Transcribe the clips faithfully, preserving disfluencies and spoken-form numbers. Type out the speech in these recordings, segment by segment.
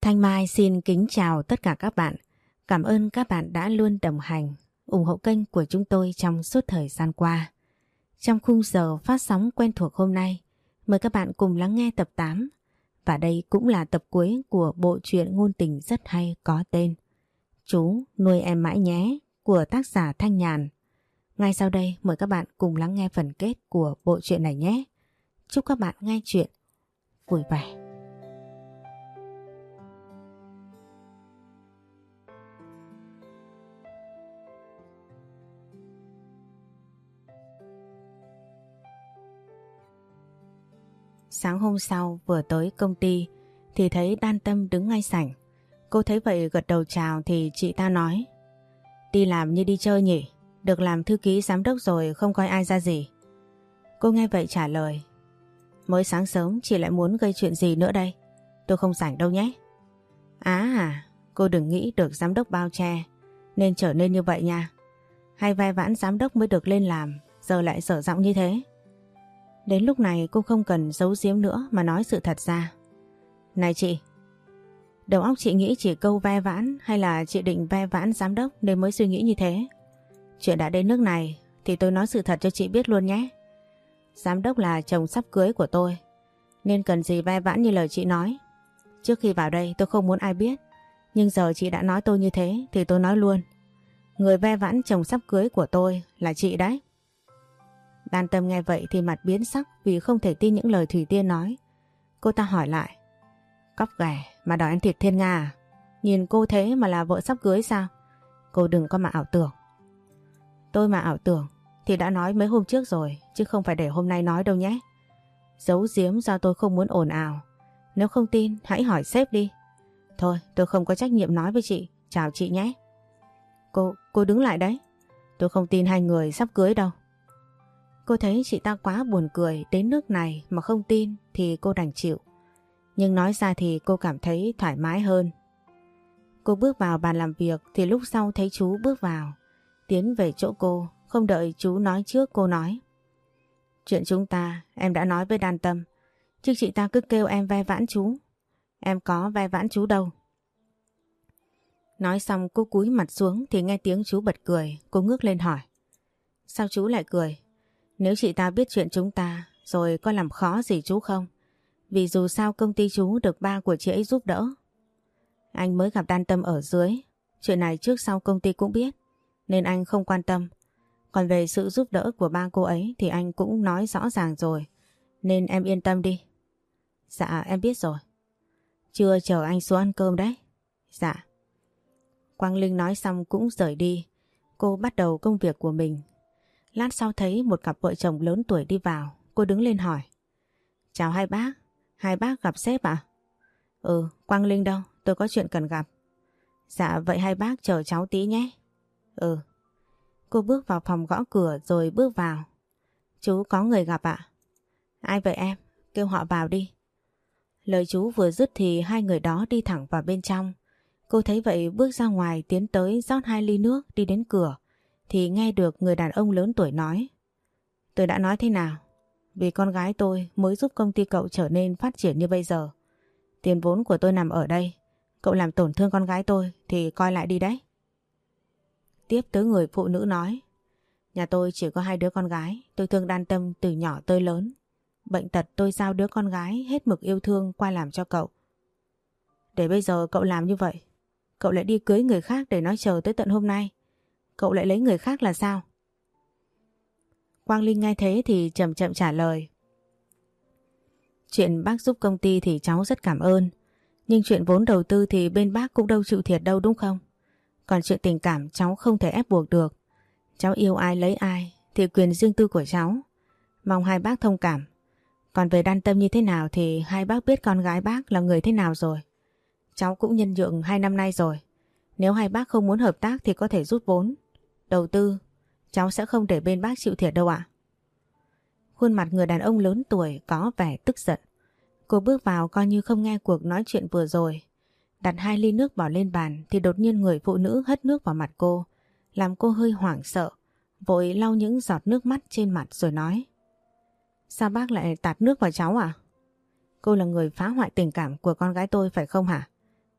Thanh Mai xin kính chào tất cả các bạn. Cảm ơn các bạn đã luôn đồng hành, ủng hộ kênh của chúng tôi trong suốt thời gian qua. Trong khung giờ phát sóng quen thuộc hôm nay, mời các bạn cùng lắng nghe tập tám. Và đây cũng là tập cuối của bộ truyện ngôn tình rất hay có tên Chú nuôi em mãi nhé của tác giả Thanh Nhàn. Ngay sau đây mời các bạn cùng lắng nghe phần kết của bộ truyện này nhé. Chúc các bạn nghe truyện vui vẻ. Sáng hôm sau vừa tới công ty thì thấy Đan Tâm đứng ngay sảnh. Cô thấy vậy gật đầu chào thì chị ta nói: đi làm như đi chơi nhỉ, được làm thư ký giám đốc rồi không coi ai ra gì. Cô nghe vậy trả lời: mới sáng sớm chị lại muốn gây chuyện gì nữa đây, tôi không rảnh đâu nhé. Á à, cô đừng nghĩ được giám đốc bao che nên trở nên như vậy nha. Hay vai vãn giám đốc mới được lên làm, giờ lại dở giọng như thế. Đến lúc này cô không cần giấu giếm nữa mà nói sự thật ra. Này chị, đầu óc chị nghĩ chỉ câu ve vãn hay là chị định ve vãn giám đốc nên mới suy nghĩ như thế? Chuyện đã đến nước này thì tôi nói sự thật cho chị biết luôn nhé. Giám đốc là chồng sắp cưới của tôi, nên cần gì ve vãn như lời chị nói. Trước khi vào đây tôi không muốn ai biết, nhưng giờ chị đã nói tôi như thế thì tôi nói luôn. Người ve vãn chồng sắp cưới của tôi là chị đấy. Đan Tâm nghe vậy thì mặt biến sắc vì không thể tin những lời Thủy Tiên nói. Cô ta hỏi lại: cóc ghẻ mà đòi ăn thịt Thiên Nga à? Nhìn cô thế mà là vợ sắp cưới sao? Cô đừng có mà ảo tưởng. Tôi mà ảo tưởng thì đã nói mấy hôm trước rồi, chứ không phải để hôm nay nói đâu nhé. Giấu giếm do tôi không muốn ồn ào. Nếu không tin hãy hỏi sếp đi. Thôi tôi không có trách nhiệm nói với chị. Chào chị nhé. Cô, cô đứng lại đấy. Tôi không tin hai người sắp cưới đâu. Cô thấy chị ta quá buồn cười, đến nước này mà không tin thì cô đành chịu. Nhưng nói ra thì cô cảm thấy thoải mái hơn. Cô bước vào bàn làm việc thì lúc sau thấy chú bước vào, tiến về chỗ cô, không đợi chú nói trước cô nói: chuyện chúng ta em đã nói với Đan Tâm, chứ chị ta cứ kêu em ve vãn chú. Em có ve vãn chú đâu. Nói xong cô cúi mặt xuống thì nghe tiếng chú bật cười. Cô ngước lên hỏi: sao chú lại cười? Nếu chị ta biết chuyện chúng ta rồi có làm khó gì chú không? Vì dù sao công ty chú được ba của chị ấy giúp đỡ. Anh mới gặp Đan Tâm ở dưới, chuyện này trước sau công ty cũng biết, nên anh không quan tâm. Còn về sự giúp đỡ của ba cô ấy thì anh cũng nói rõ ràng rồi, nên em yên tâm đi. Dạ em biết rồi. Chưa chờ anh xuống ăn cơm đấy. Dạ. Quang Linh nói xong cũng rời đi. Cô bắt đầu công việc của mình. Lát sau thấy một cặp vợ chồng lớn tuổi đi vào. Cô đứng lên hỏi: chào hai bác. Hai bác gặp sếp à? Ừ, Quang Linh đâu? Tôi có chuyện cần gặp. Dạ vậy hai bác chờ cháu tí nhé. Ừ. Cô bước vào phòng gõ cửa rồi bước vào. Chú có người gặp ạ. Ai vậy em? Kêu họ vào đi. Lời chú vừa dứt thì hai người đó đi thẳng vào bên trong. Cô thấy vậy bước ra ngoài tiến tới rót hai ly nước đi đến cửa. Thì nghe được người đàn ông lớn tuổi nói: tôi đã nói thế nào? Vì con gái tôi mới giúp công ty cậu trở nên phát triển như bây giờ. Tiền vốn của tôi nằm ở đây. Cậu làm tổn thương con gái tôi thì coi lại đi đấy. Tiếp tới người phụ nữ nói: nhà tôi chỉ có hai đứa con gái. Tôi thương Đan Tâm từ nhỏ tới lớn. Bệnh tật tôi giao đứa con gái hết mực yêu thương qua làm cho cậu. Để bây giờ cậu làm như vậy, cậu lại đi cưới người khác để nói chờ tới tận hôm nay. Cậu lại lấy người khác là sao? Quang Linh nghe thế thì chậm chậm trả lời: chuyện bác giúp công ty thì cháu rất cảm ơn. Nhưng chuyện vốn đầu tư thì bên bác cũng đâu chịu thiệt đâu đúng không? Còn chuyện tình cảm cháu không thể ép buộc được. Cháu yêu ai lấy ai thì quyền riêng tư của cháu. Mong hai bác thông cảm. Còn về Đan Tâm như thế nào thì hai bác biết con gái bác là người thế nào rồi. Cháu cũng nhân nhượng hai năm nay rồi. Nếu hai bác không muốn hợp tác thì có thể rút vốn. Đầu tư, cháu sẽ không để bên bác chịu thiệt đâu ạ. Khuôn mặt người đàn ông lớn tuổi có vẻ tức giận. Cô bước vào coi như không nghe cuộc nói chuyện vừa rồi. Đặt hai ly nước bỏ lên bàn thì đột nhiên người phụ nữ hất nước vào mặt cô, làm cô hơi hoảng sợ, vội lau những giọt nước mắt trên mặt rồi nói: sao bác lại tạt nước vào cháu à? Cô là người phá hoại tình cảm của con gái tôi phải không hả?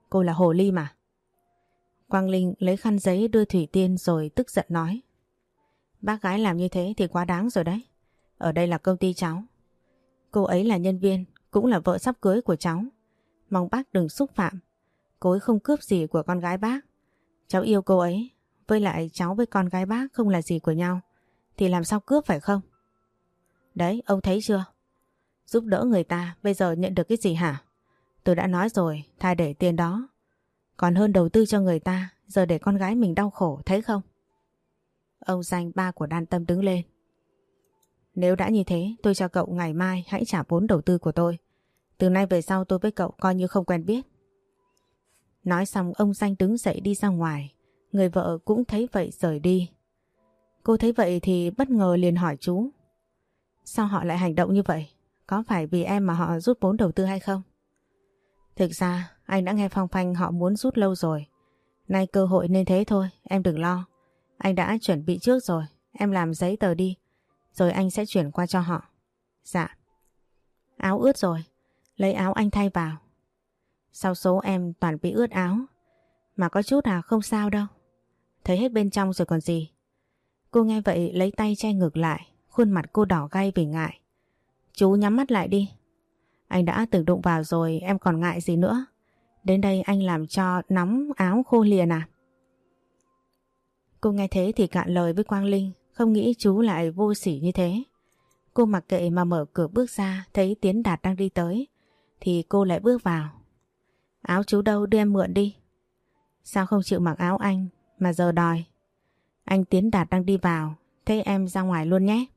Cô là hồ ly mà. Quang Linh lấy khăn giấy đưa Thủy Tiên rồi tức giận nói. Bác gái làm như thế thì quá đáng rồi đấy. Ở đây là công ty cháu. Cô ấy là nhân viên, cũng là vợ sắp cưới của cháu. Mong bác đừng xúc phạm. Cô ấy không cướp gì của con gái bác. Cháu yêu cô ấy. Với lại cháu với con gái bác không là gì của nhau. Thì làm sao cướp phải không? Đấy, ông thấy chưa? Giúp đỡ người ta, bây giờ nhận được cái gì hả? Tôi đã nói rồi, thà để tiền đó còn hơn đầu tư cho người ta. Giờ để con gái mình đau khổ, thấy không? Ông Danh, ba của Đan Tâm, đứng lên. Nếu đã như thế, tôi cho cậu ngày mai hãy trả vốn đầu tư của tôi. Từ nay về sau tôi với cậu coi như không quen biết. Nói xong ông Danh đứng dậy đi ra ngoài. Người vợ cũng thấy vậy rời đi. Cô thấy vậy thì bất ngờ liền hỏi chú. Sao họ lại hành động như vậy? Có phải vì em mà họ rút vốn đầu tư hay không? Thực ra anh đã nghe phong phanh họ muốn rút lâu rồi. Nay cơ hội nên thế thôi, em đừng lo. Anh đã chuẩn bị trước rồi, em làm giấy tờ đi. Rồi anh sẽ chuyển qua cho họ. Dạ. Áo ướt rồi, lấy áo anh thay vào. Sau số em toàn bị ướt áo. Mà có chút à, không sao đâu. Thấy hết bên trong rồi còn gì. Cô nghe vậy lấy tay che ngực lại. Khuôn mặt cô đỏ gay vì ngại. Chú nhắm mắt lại đi. Anh đã từng đụng vào rồi, em còn ngại gì nữa. Đến đây anh làm cho nóng áo khô liền à? Cô nghe thế thì cạn lời với Quang Linh. Không nghĩ chú lại vô sỉ như thế. Cô mặc kệ mà mở cửa bước ra. Thấy Tiến Đạt đang đi tới thì cô lại bước vào. Áo chú đâu, đưa em mượn đi. Sao không chịu mặc áo anh mà giờ đòi? Anh Tiến Đạt đang đi vào, thế em ra ngoài luôn nhé.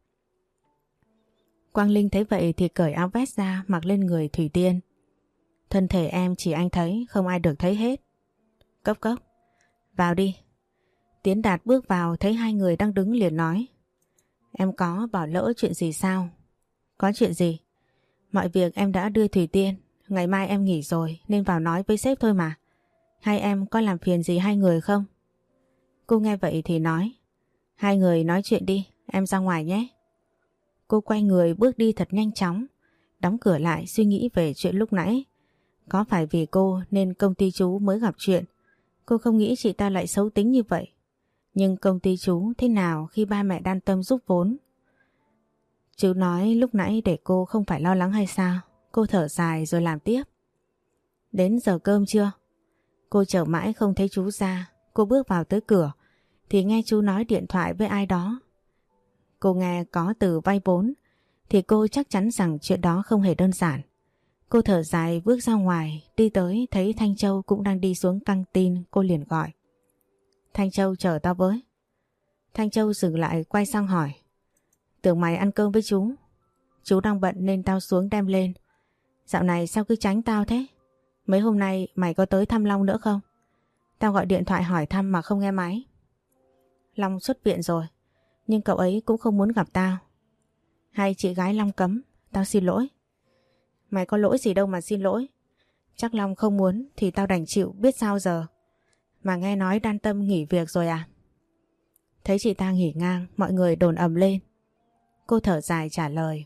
Quang Linh thấy vậy thì cởi áo vest ra mặc lên người Thủy Tiên. Thân thể em chỉ anh thấy, không ai được thấy hết. Cốc cốc, vào đi. Tiến Đạt bước vào thấy hai người đang đứng liền nói. Em có bỏ lỡ chuyện gì sao? Có chuyện gì? Mọi việc em đã đưa Thủy Tiên. Ngày mai em nghỉ rồi nên vào nói với sếp thôi mà. Hai em có làm phiền gì hai người không? Cô nghe vậy thì nói. Hai người nói chuyện đi, em ra ngoài nhé. Cô quay người bước đi thật nhanh chóng. Đóng cửa lại suy nghĩ về chuyện lúc nãy. Có phải vì cô nên công ty chú mới gặp chuyện? Cô không nghĩ chị ta lại xấu tính như vậy. Nhưng công ty chú thế nào khi ba mẹ Đan Tâm giúp vốn? Chú nói lúc nãy để cô không phải lo lắng hay sao? Cô thở dài rồi làm tiếp. Đến giờ cơm chưa? Cô chờ mãi không thấy chú ra. Cô bước vào tới cửa thì nghe chú nói điện thoại với ai đó. Cô nghe có từ vay vốn thì cô chắc chắn rằng chuyện đó không hề đơn giản. Cô thở dài bước ra ngoài, đi tới thấy Thanh Châu cũng đang đi xuống căng tin. Cô liền gọi. Thanh Châu, chờ tao với. Thanh Châu dừng lại quay sang hỏi. Tưởng mày ăn cơm với chú. Chú đang bận nên tao xuống đem lên. Dạo này sao cứ tránh tao thế? Mấy hôm nay mày có tới thăm Long nữa không? Tao gọi điện thoại hỏi thăm mà không nghe máy. Long xuất viện rồi, nhưng cậu ấy cũng không muốn gặp tao. Hay chị gái Long cấm, tao xin lỗi. Mày có lỗi gì đâu mà xin lỗi. Chắc Long không muốn thì tao đành chịu, biết sao giờ. Mà nghe nói Đan Tâm nghỉ việc rồi à? Thấy chị ta nghỉ ngang, mọi người đồn ầm lên. Cô thở dài trả lời.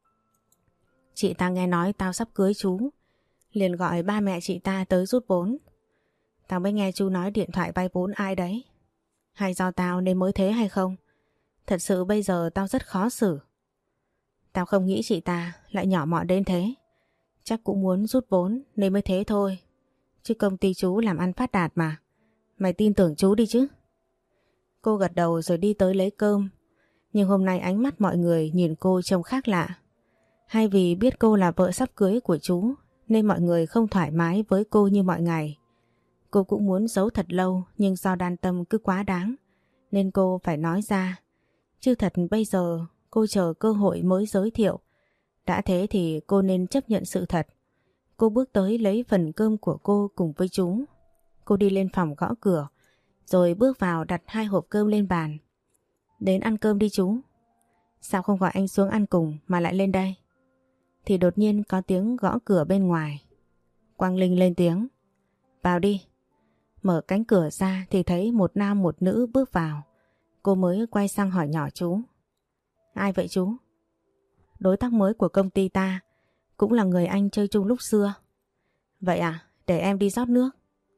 Chị ta nghe nói tao sắp cưới chú, liền gọi ba mẹ chị ta tới rút vốn. Tao mới nghe chú nói điện thoại vay vốn ai đấy. Hay do tao nên mới thế hay không? Thật sự bây giờ tao rất khó xử. Tao không nghĩ chị ta lại nhỏ mọn đến thế. Chắc cũng muốn rút vốn nên mới thế thôi. Chứ công ty chú làm ăn phát đạt mà. Mày tin tưởng chú đi chứ. Cô gật đầu rồi đi tới lấy cơm. Nhưng hôm nay ánh mắt mọi người nhìn cô trông khác lạ. Hay vì biết cô là vợ sắp cưới của chú nên mọi người không thoải mái với cô như mọi ngày. Cô cũng muốn giấu thật lâu nhưng do Đan Tâm cứ quá đáng nên cô phải nói ra. Chứ thật bây giờ cô chờ cơ hội mới giới thiệu. Đã thế thì cô nên chấp nhận sự thật. Cô bước tới lấy phần cơm của cô cùng với chú. Cô đi lên phòng gõ cửa rồi bước vào đặt hai hộp cơm lên bàn. Đến ăn cơm đi chú. Sao không gọi anh xuống ăn cùng mà lại lên đây? Thì đột nhiên có tiếng gõ cửa bên ngoài. Quang Linh lên tiếng. Vào đi. Mở cánh cửa ra thì thấy một nam một nữ bước vào. Cô mới quay sang hỏi nhỏ chú. Ai vậy chú? Đối tác mới của công ty ta, cũng là người anh chơi chung lúc xưa. Vậy à, để em đi rót nước.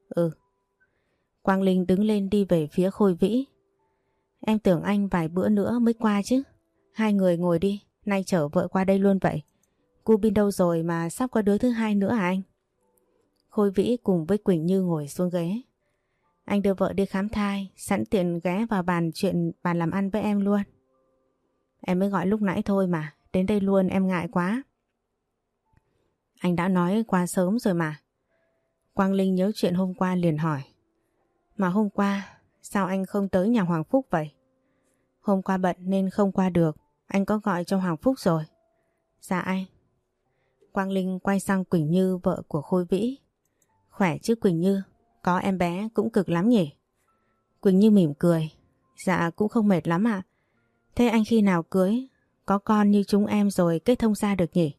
Ừ. Quang Linh đứng lên đi về phía Khôi Vĩ. Em tưởng anh vài bữa nữa mới qua chứ. Hai người ngồi đi, nay chở vợ qua đây luôn vậy. Cu Bin đâu rồi mà sắp có đứa thứ hai nữa à anh? Khôi Vĩ cùng với Quỳnh Như ngồi xuống ghế. Anh đưa vợ đi khám thai, sẵn tiện ghé vào bàn chuyện bàn làm ăn với em luôn. Em mới gọi lúc nãy thôi mà, đến đây luôn em ngại quá. Anh đã nói qua sớm rồi mà. Quang Linh nhớ chuyện hôm qua liền hỏi. Mà hôm qua, sao anh không tới nhà Hoàng Phúc vậy? Hôm qua bận nên không qua được, anh có gọi cho Hoàng Phúc rồi. Dạ anh. Quang Linh quay sang Quỳnh Như, vợ của Khôi Vĩ. Khỏe chứ Quỳnh Như, có em bé cũng cực lắm nhỉ? Quỳnh Như mỉm cười. Dạ cũng không mệt lắm ạ. Thế anh khi nào cưới, có con như chúng em rồi kết thông gia được nhỉ?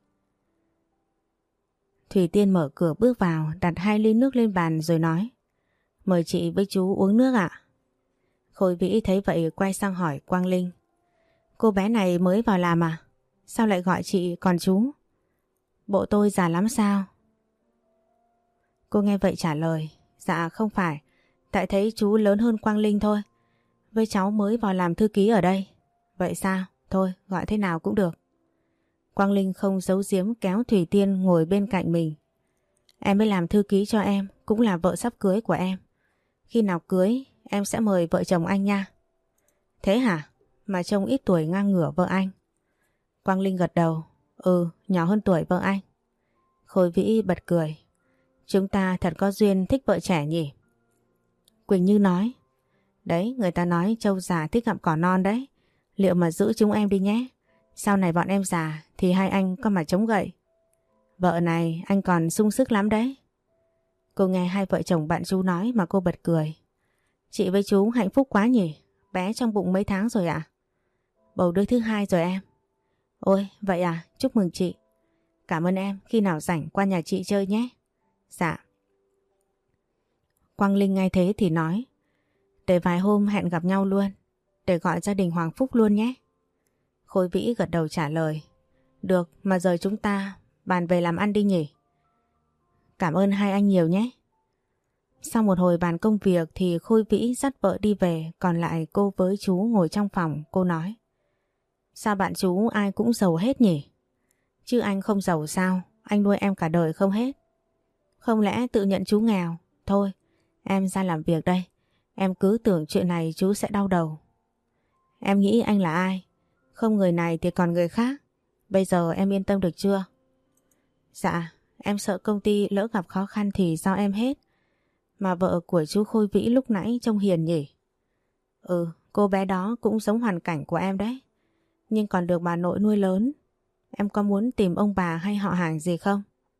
Thủy Tiên mở cửa bước vào, đặt hai ly nước lên bàn rồi nói. Mời chị với chú uống nước ạ. Khôi Vĩ thấy vậy quay sang hỏi Quang Linh. Cô bé này mới vào làm à? Sao lại gọi chị còn chú? Bộ tôi già lắm sao? Cô nghe vậy trả lời. Dạ không phải, tại thấy chú lớn hơn Quang Linh thôi. Với cháu mới vào làm thư ký ở đây. Vậy sao? Thôi gọi thế nào cũng được. Quang Linh không giấu giếm kéo Thủy Tiên ngồi bên cạnh mình. Em mới làm thư ký cho em, cũng là vợ sắp cưới của em. Khi nào cưới em sẽ mời vợ chồng anh nha. Thế hả? Mà trông ít tuổi ngang ngửa vợ anh. Quang Linh gật đầu. Ừ, nhỏ hơn tuổi vợ anh. Khôi Vĩ bật cười. Chúng ta thật có duyên thích vợ trẻ nhỉ? Quỳnh Như nói. Đấy, người ta nói trâu già thích gặm cỏ non đấy. Liệu mà giữ chúng em đi nhé. Sau này bọn em già thì hai anh có mà chống gậy. Vợ này anh còn sung sức lắm đấy. Cô nghe hai vợ chồng bạn chú nói mà cô bật cười. Chị với chú hạnh phúc quá nhỉ? Bé trong bụng mấy tháng rồi ạ? À? Bầu đứa thứ hai rồi em. Ôi vậy à, chúc mừng chị. Cảm ơn em, khi nào rảnh qua nhà chị chơi nhé. Dạ. Quang Linh nghe thế thì nói. Để vài hôm hẹn gặp nhau luôn. Để gọi gia đình Hoàng Phúc luôn nhé. Khôi Vĩ gật đầu trả lời. Được, mà giờ chúng ta bàn về làm ăn đi nhỉ? Cảm ơn hai anh nhiều nhé. Sau một hồi bàn công việc thì Khôi Vĩ dắt vợ đi về, còn lại cô với chú ngồi trong phòng. Cô nói. Sao bạn chú ai cũng giàu hết nhỉ? Chứ anh không giàu sao? Anh nuôi em cả đời không hết. Không lẽ tự nhận chú nghèo? Thôi, em ra làm việc đây. Em cứ tưởng chuyện này chú sẽ đau đầu. Em nghĩ anh là ai? Không người này thì còn người khác. Bây giờ em yên tâm được chưa? Dạ, em sợ công ty lỡ gặp khó khăn thì do em hết. Mà vợ của chú Khôi Vĩ lúc nãy trông hiền nhỉ? Ừ, cô bé đó cũng giống hoàn cảnh của em đấy. Nhưng còn được bà nội nuôi lớn. Em có muốn tìm ông bà hay họ hàng gì không?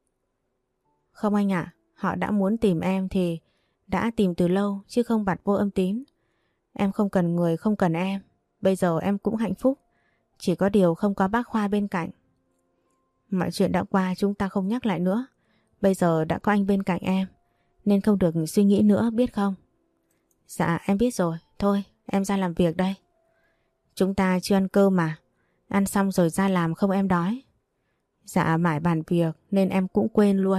Không anh ạ, họ đã muốn tìm em thì đã tìm từ lâu chứ không bặt vô âm tín. Em không cần người, không cần em. Bây giờ em cũng hạnh phúc. Chỉ có điều không có bác Khoa bên cạnh. Mọi chuyện đã qua chúng ta không nhắc lại nữa. Bây giờ đã có anh bên cạnh em nên không được suy nghĩ nữa biết không? Dạ em biết rồi. Thôi em ra làm việc đây. Chúng ta chưa ăn cơm mà. Ăn xong rồi ra làm không em đói? Dạ mải bàn việc nên em cũng quên luôn.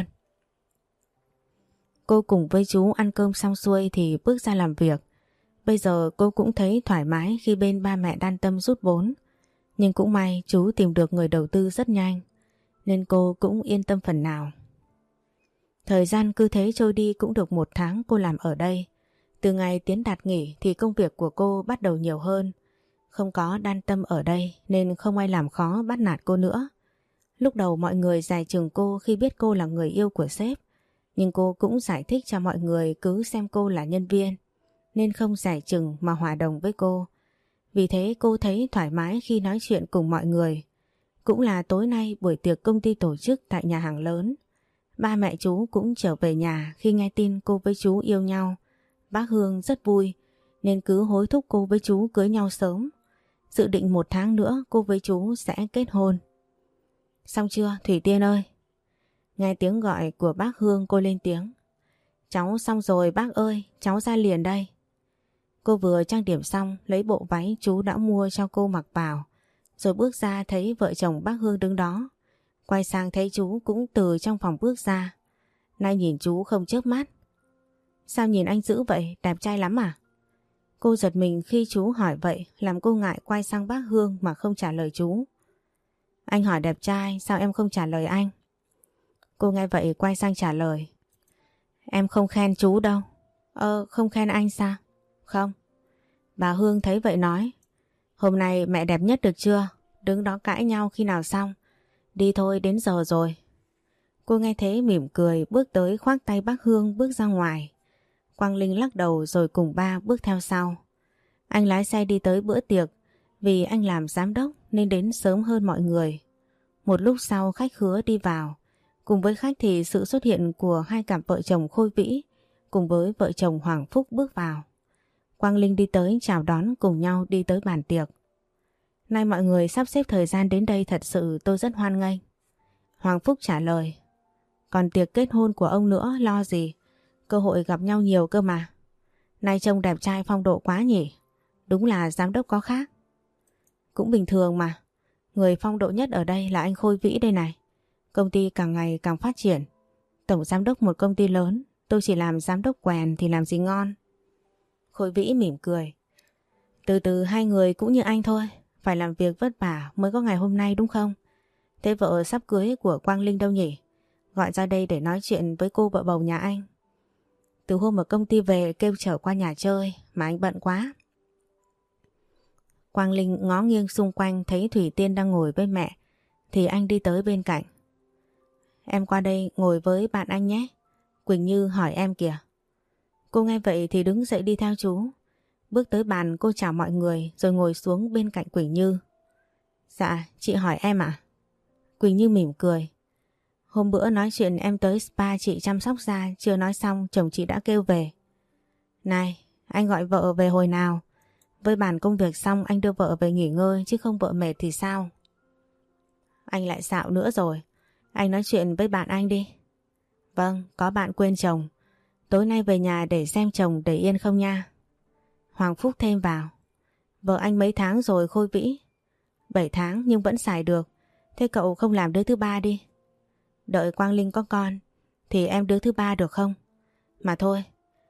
Cô cùng với chú ăn cơm xong xuôi thì bước ra làm việc. Bây giờ cô cũng thấy thoải mái khi bên ba mẹ đan tâm rút vốn. Nhưng cũng may chú tìm được người đầu tư rất nhanh nên cô cũng yên tâm phần nào. Thời gian cứ thế trôi đi cũng được một tháng cô làm ở đây. Từ ngày Tiến Đạt nghỉ thì công việc của cô bắt đầu nhiều hơn. Không có đan tâm ở đây nên không ai làm khó bắt nạt cô nữa. Lúc đầu mọi người dè chừng cô khi biết cô là người yêu của sếp. Nhưng cô cũng giải thích cho mọi người cứ xem cô là nhân viên nên không dè chừng mà hòa đồng với cô. Vì thế cô thấy thoải mái khi nói chuyện cùng mọi người. Cũng là tối nay buổi tiệc công ty tổ chức tại nhà hàng lớn. Ba mẹ chú cũng trở về nhà khi nghe tin cô với chú yêu nhau. Bác Hương rất vui nên cứ hối thúc cô với chú cưới nhau sớm. Dự định một tháng nữa cô với chú sẽ kết hôn. Xong chưa Thủy Tiên ơi? Nghe tiếng gọi của bác Hương cô lên tiếng. Cháu xong rồi bác ơi, cháu ra liền đây. Cô vừa trang điểm xong lấy bộ váy chú đã mua cho cô mặc vào. Rồi bước ra thấy vợ chồng bác Hương đứng đó. Quay sang thấy chú cũng từ trong phòng bước ra. Nay nhìn chú không chớp mắt. Sao nhìn anh dữ vậy, đẹp trai lắm à? Cô giật mình khi chú hỏi vậy, làm cô ngại quay sang bác Hương mà không trả lời chú. Anh hỏi đẹp trai, sao em không trả lời anh? Cô nghe vậy quay sang trả lời. Em không khen chú đâu. Ơ, không khen anh sao? Không. Bà Hương thấy vậy nói. Hôm nay mẹ đẹp nhất được chưa? Đứng đó cãi nhau khi nào xong? Đi thôi, đến giờ rồi. Cô nghe thế mỉm cười bước tới khoác tay bác Hương bước ra ngoài. Quang Linh lắc đầu rồi cùng ba bước theo sau. Anh lái xe đi tới bữa tiệc vì anh làm giám đốc nên đến sớm hơn mọi người. Một lúc sau khách khứa đi vào. Cùng với khách thì sự xuất hiện của hai cặp vợ chồng Khôi Vĩ cùng với vợ chồng Hoàng Phúc bước vào. Quang Linh đi tới chào đón cùng nhau đi tới bàn tiệc. Nay mọi người sắp xếp thời gian đến đây thật sự tôi rất hoan nghênh. Hoàng Phúc trả lời. Còn tiệc kết hôn của ông nữa lo gì? Cơ hội gặp nhau nhiều cơ mà. Nay trông đẹp trai phong độ quá nhỉ? Đúng là giám đốc có khác. Cũng bình thường mà. Người phong độ nhất ở đây là anh Khôi Vĩ đây này. Công ty càng ngày càng phát triển. Tổng giám đốc một công ty lớn. Tôi chỉ làm giám đốc quèn thì làm gì ngon. Khôi Vĩ mỉm cười. Từ từ hai người cũng như anh thôi. Phải làm việc vất vả mới có ngày hôm nay đúng không? Thế vợ sắp cưới của Quang Linh đâu nhỉ? Gọi ra đây để nói chuyện với cô vợ bầu nhà anh. Từ hôm ở công ty về kêu chở qua nhà chơi mà anh bận quá. Quang Linh ngó nghiêng xung quanh thấy Thủy Tiên đang ngồi với mẹ thì anh đi tới bên cạnh. Em qua đây ngồi với bạn anh nhé. Quỳnh Như hỏi em kìa. Cô nghe vậy thì đứng dậy đi theo chú. Bước tới bàn cô chào mọi người rồi ngồi xuống bên cạnh Quỳnh Như. Dạ, chị hỏi em ạ. Quỳnh Như mỉm cười. Hôm bữa nói chuyện em tới spa chị chăm sóc da chưa nói xong chồng chị đã kêu về. Này, anh gọi vợ về hồi nào? Với bàn công việc xong anh đưa vợ về nghỉ ngơi chứ không vợ mệt thì sao? Anh lại xạo nữa rồi. Anh nói chuyện với bạn anh đi. Vâng, có bạn quên chồng. Tối nay về nhà để xem chồng để yên không nha. Hoàng Phúc thêm vào. Vợ anh mấy tháng rồi Khôi Vĩ? Bảy tháng nhưng vẫn xài được. Thế cậu không làm đứa thứ ba đi. Đợi Quang Linh có con thì em đứa thứ ba được không? Mà thôi.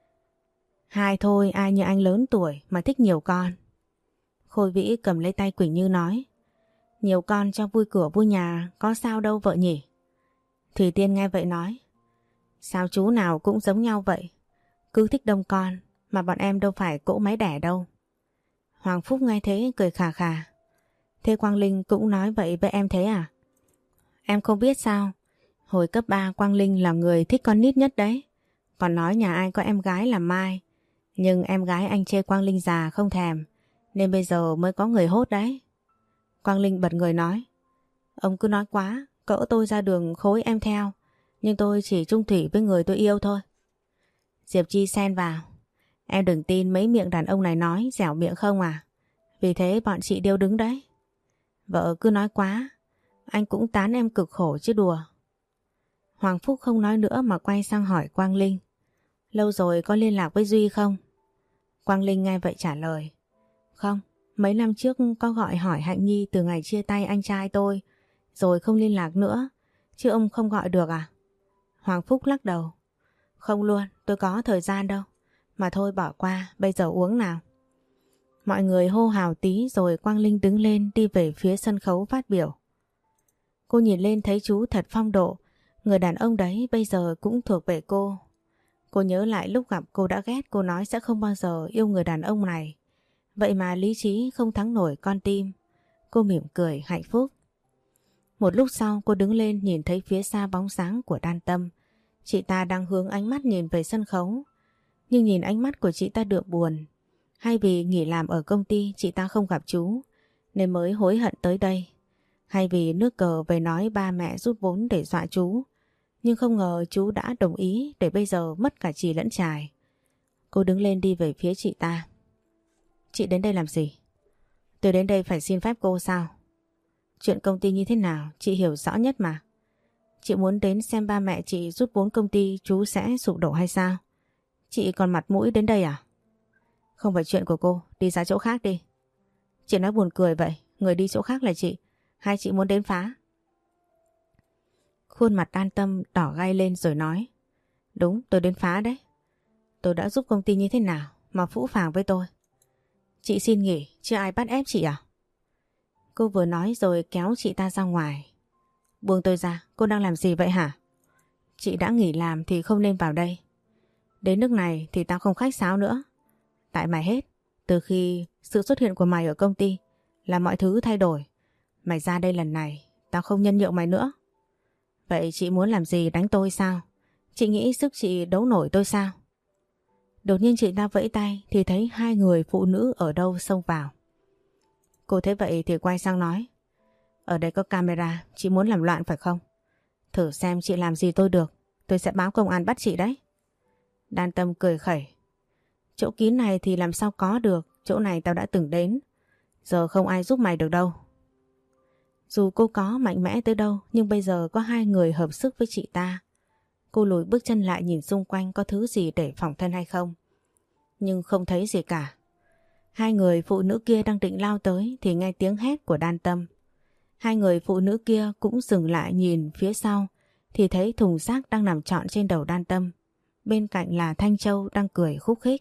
Hai thôi, ai như anh lớn tuổi mà thích nhiều con. Khôi Vĩ cầm lấy tay Quỳnh Như nói. Nhiều con cho vui cửa vui nhà có sao đâu vợ nhỉ? Thủy Tiên nghe vậy nói. Sao chú nào cũng giống nhau vậy? Cứ thích đông con mà bọn em đâu phải cỗ máy đẻ đâu. Hoàng Phúc nghe thế cười khà khà. Thế Quang Linh cũng nói vậy với em thế à? Em không biết sao? Hồi cấp ba Quang Linh là người thích con nít nhất đấy. Còn nói nhà ai có em gái là Mai. Nhưng em gái anh chê Quang Linh già không thèm. Nên bây giờ mới có người hốt đấy. Quang Linh bật người nói. Ông cứ nói quá, cỡ tôi ra đường khối em theo. Nhưng tôi chỉ chung thủy với người tôi yêu thôi. Diệp Chi xen vào. Em đừng tin mấy miệng đàn ông này nói dẻo miệng không à. Vì thế bọn chị điêu đứng đấy. Vợ cứ nói quá. Anh cũng tán em cực khổ chứ đùa. Hoàng Phúc không nói nữa mà quay sang hỏi Quang Linh. Lâu rồi có liên lạc với Duy không? Quang Linh nghe vậy trả lời. Không, mấy năm trước có gọi hỏi Hạnh Nhi từ ngày chia tay anh trai tôi. Rồi không liên lạc nữa. Chứ ông không gọi được à? Hoàng Phúc lắc đầu. Không luôn, tôi có thời gian đâu. Mà thôi bỏ qua, bây giờ uống nào. Mọi người hô hào tí rồi Quang Linh đứng lên đi về phía sân khấu phát biểu. Cô nhìn lên thấy chú thật phong độ. Người đàn ông đấy bây giờ cũng thuộc về cô. Cô nhớ lại lúc gặp cô đã ghét cô nói sẽ không bao giờ yêu người đàn ông này. Vậy mà lý trí không thắng nổi con tim. Cô mỉm cười hạnh phúc. Một lúc sau cô đứng lên nhìn thấy phía xa bóng sáng của Đan Tâm. Chị ta đang hướng ánh mắt nhìn về sân khấu. Nhưng nhìn ánh mắt của chị ta đượm buồn. Hay vì nghỉ làm ở công ty chị ta không gặp chú nên mới hối hận tới đây. Hay vì nước cờ về nói ba mẹ rút vốn để dọa chú. Nhưng không ngờ chú đã đồng ý để bây giờ mất cả chì lẫn chài. Cô đứng lên đi về phía chị ta. Chị đến đây làm gì? Tôi đến đây phải xin phép cô sao? Chuyện công ty như thế nào chị hiểu rõ nhất mà. Chị muốn đến xem ba mẹ chị rút vốn công ty chú sẽ sụp đổ hay sao? Chị còn mặt mũi đến đây à? Không phải chuyện của cô, đi ra chỗ khác đi. Chị nói buồn cười vậy, người đi chỗ khác là chị. Hay chị muốn đến phá? Khuôn mặt An Tâm đỏ gay lên rồi nói. Đúng, tôi đến phá đấy. Tôi đã giúp công ty như thế nào mà phũ phàng với tôi? Chị xin nghỉ, chưa ai bắt ép chị à? Cô vừa nói rồi kéo chị ta ra ngoài. Buông tôi ra, cô đang làm gì vậy hả? Chị đã nghỉ làm thì không nên vào đây. Đến nước này thì tao không khách sáo nữa. Tại mày hết. Từ khi sự xuất hiện của mày ở công ty là mọi thứ thay đổi. Mày ra đây lần này, tao không nhân nhượng mày nữa. Vậy chị muốn làm gì, đánh tôi sao? Chị nghĩ sức chị đấu nổi tôi sao? Đột nhiên chị ta vẫy tay thì thấy hai người phụ nữ ở đâu xông vào. Cô thấy vậy thì quay sang nói. Ở đây có camera, chị muốn làm loạn phải không? Thử xem chị làm gì tôi được, tôi sẽ báo công an bắt chị đấy. Đan Tâm cười khẩy. Chỗ kín này thì làm sao có được, chỗ này tao đã từng đến. Giờ không ai giúp mày được đâu. Dù cô có mạnh mẽ tới đâu, nhưng bây giờ có hai người hợp sức với chị ta. Cô lùi bước chân lại nhìn xung quanh có thứ gì để phòng thân hay không. Nhưng không thấy gì cả. Hai người phụ nữ kia đang định lao tới thì nghe tiếng hét của Đan Tâm. Hai người phụ nữ kia cũng dừng lại nhìn phía sau thì thấy thùng rác đang nằm trọn trên đầu Đan Tâm. Bên cạnh là Thanh Châu đang cười khúc khích.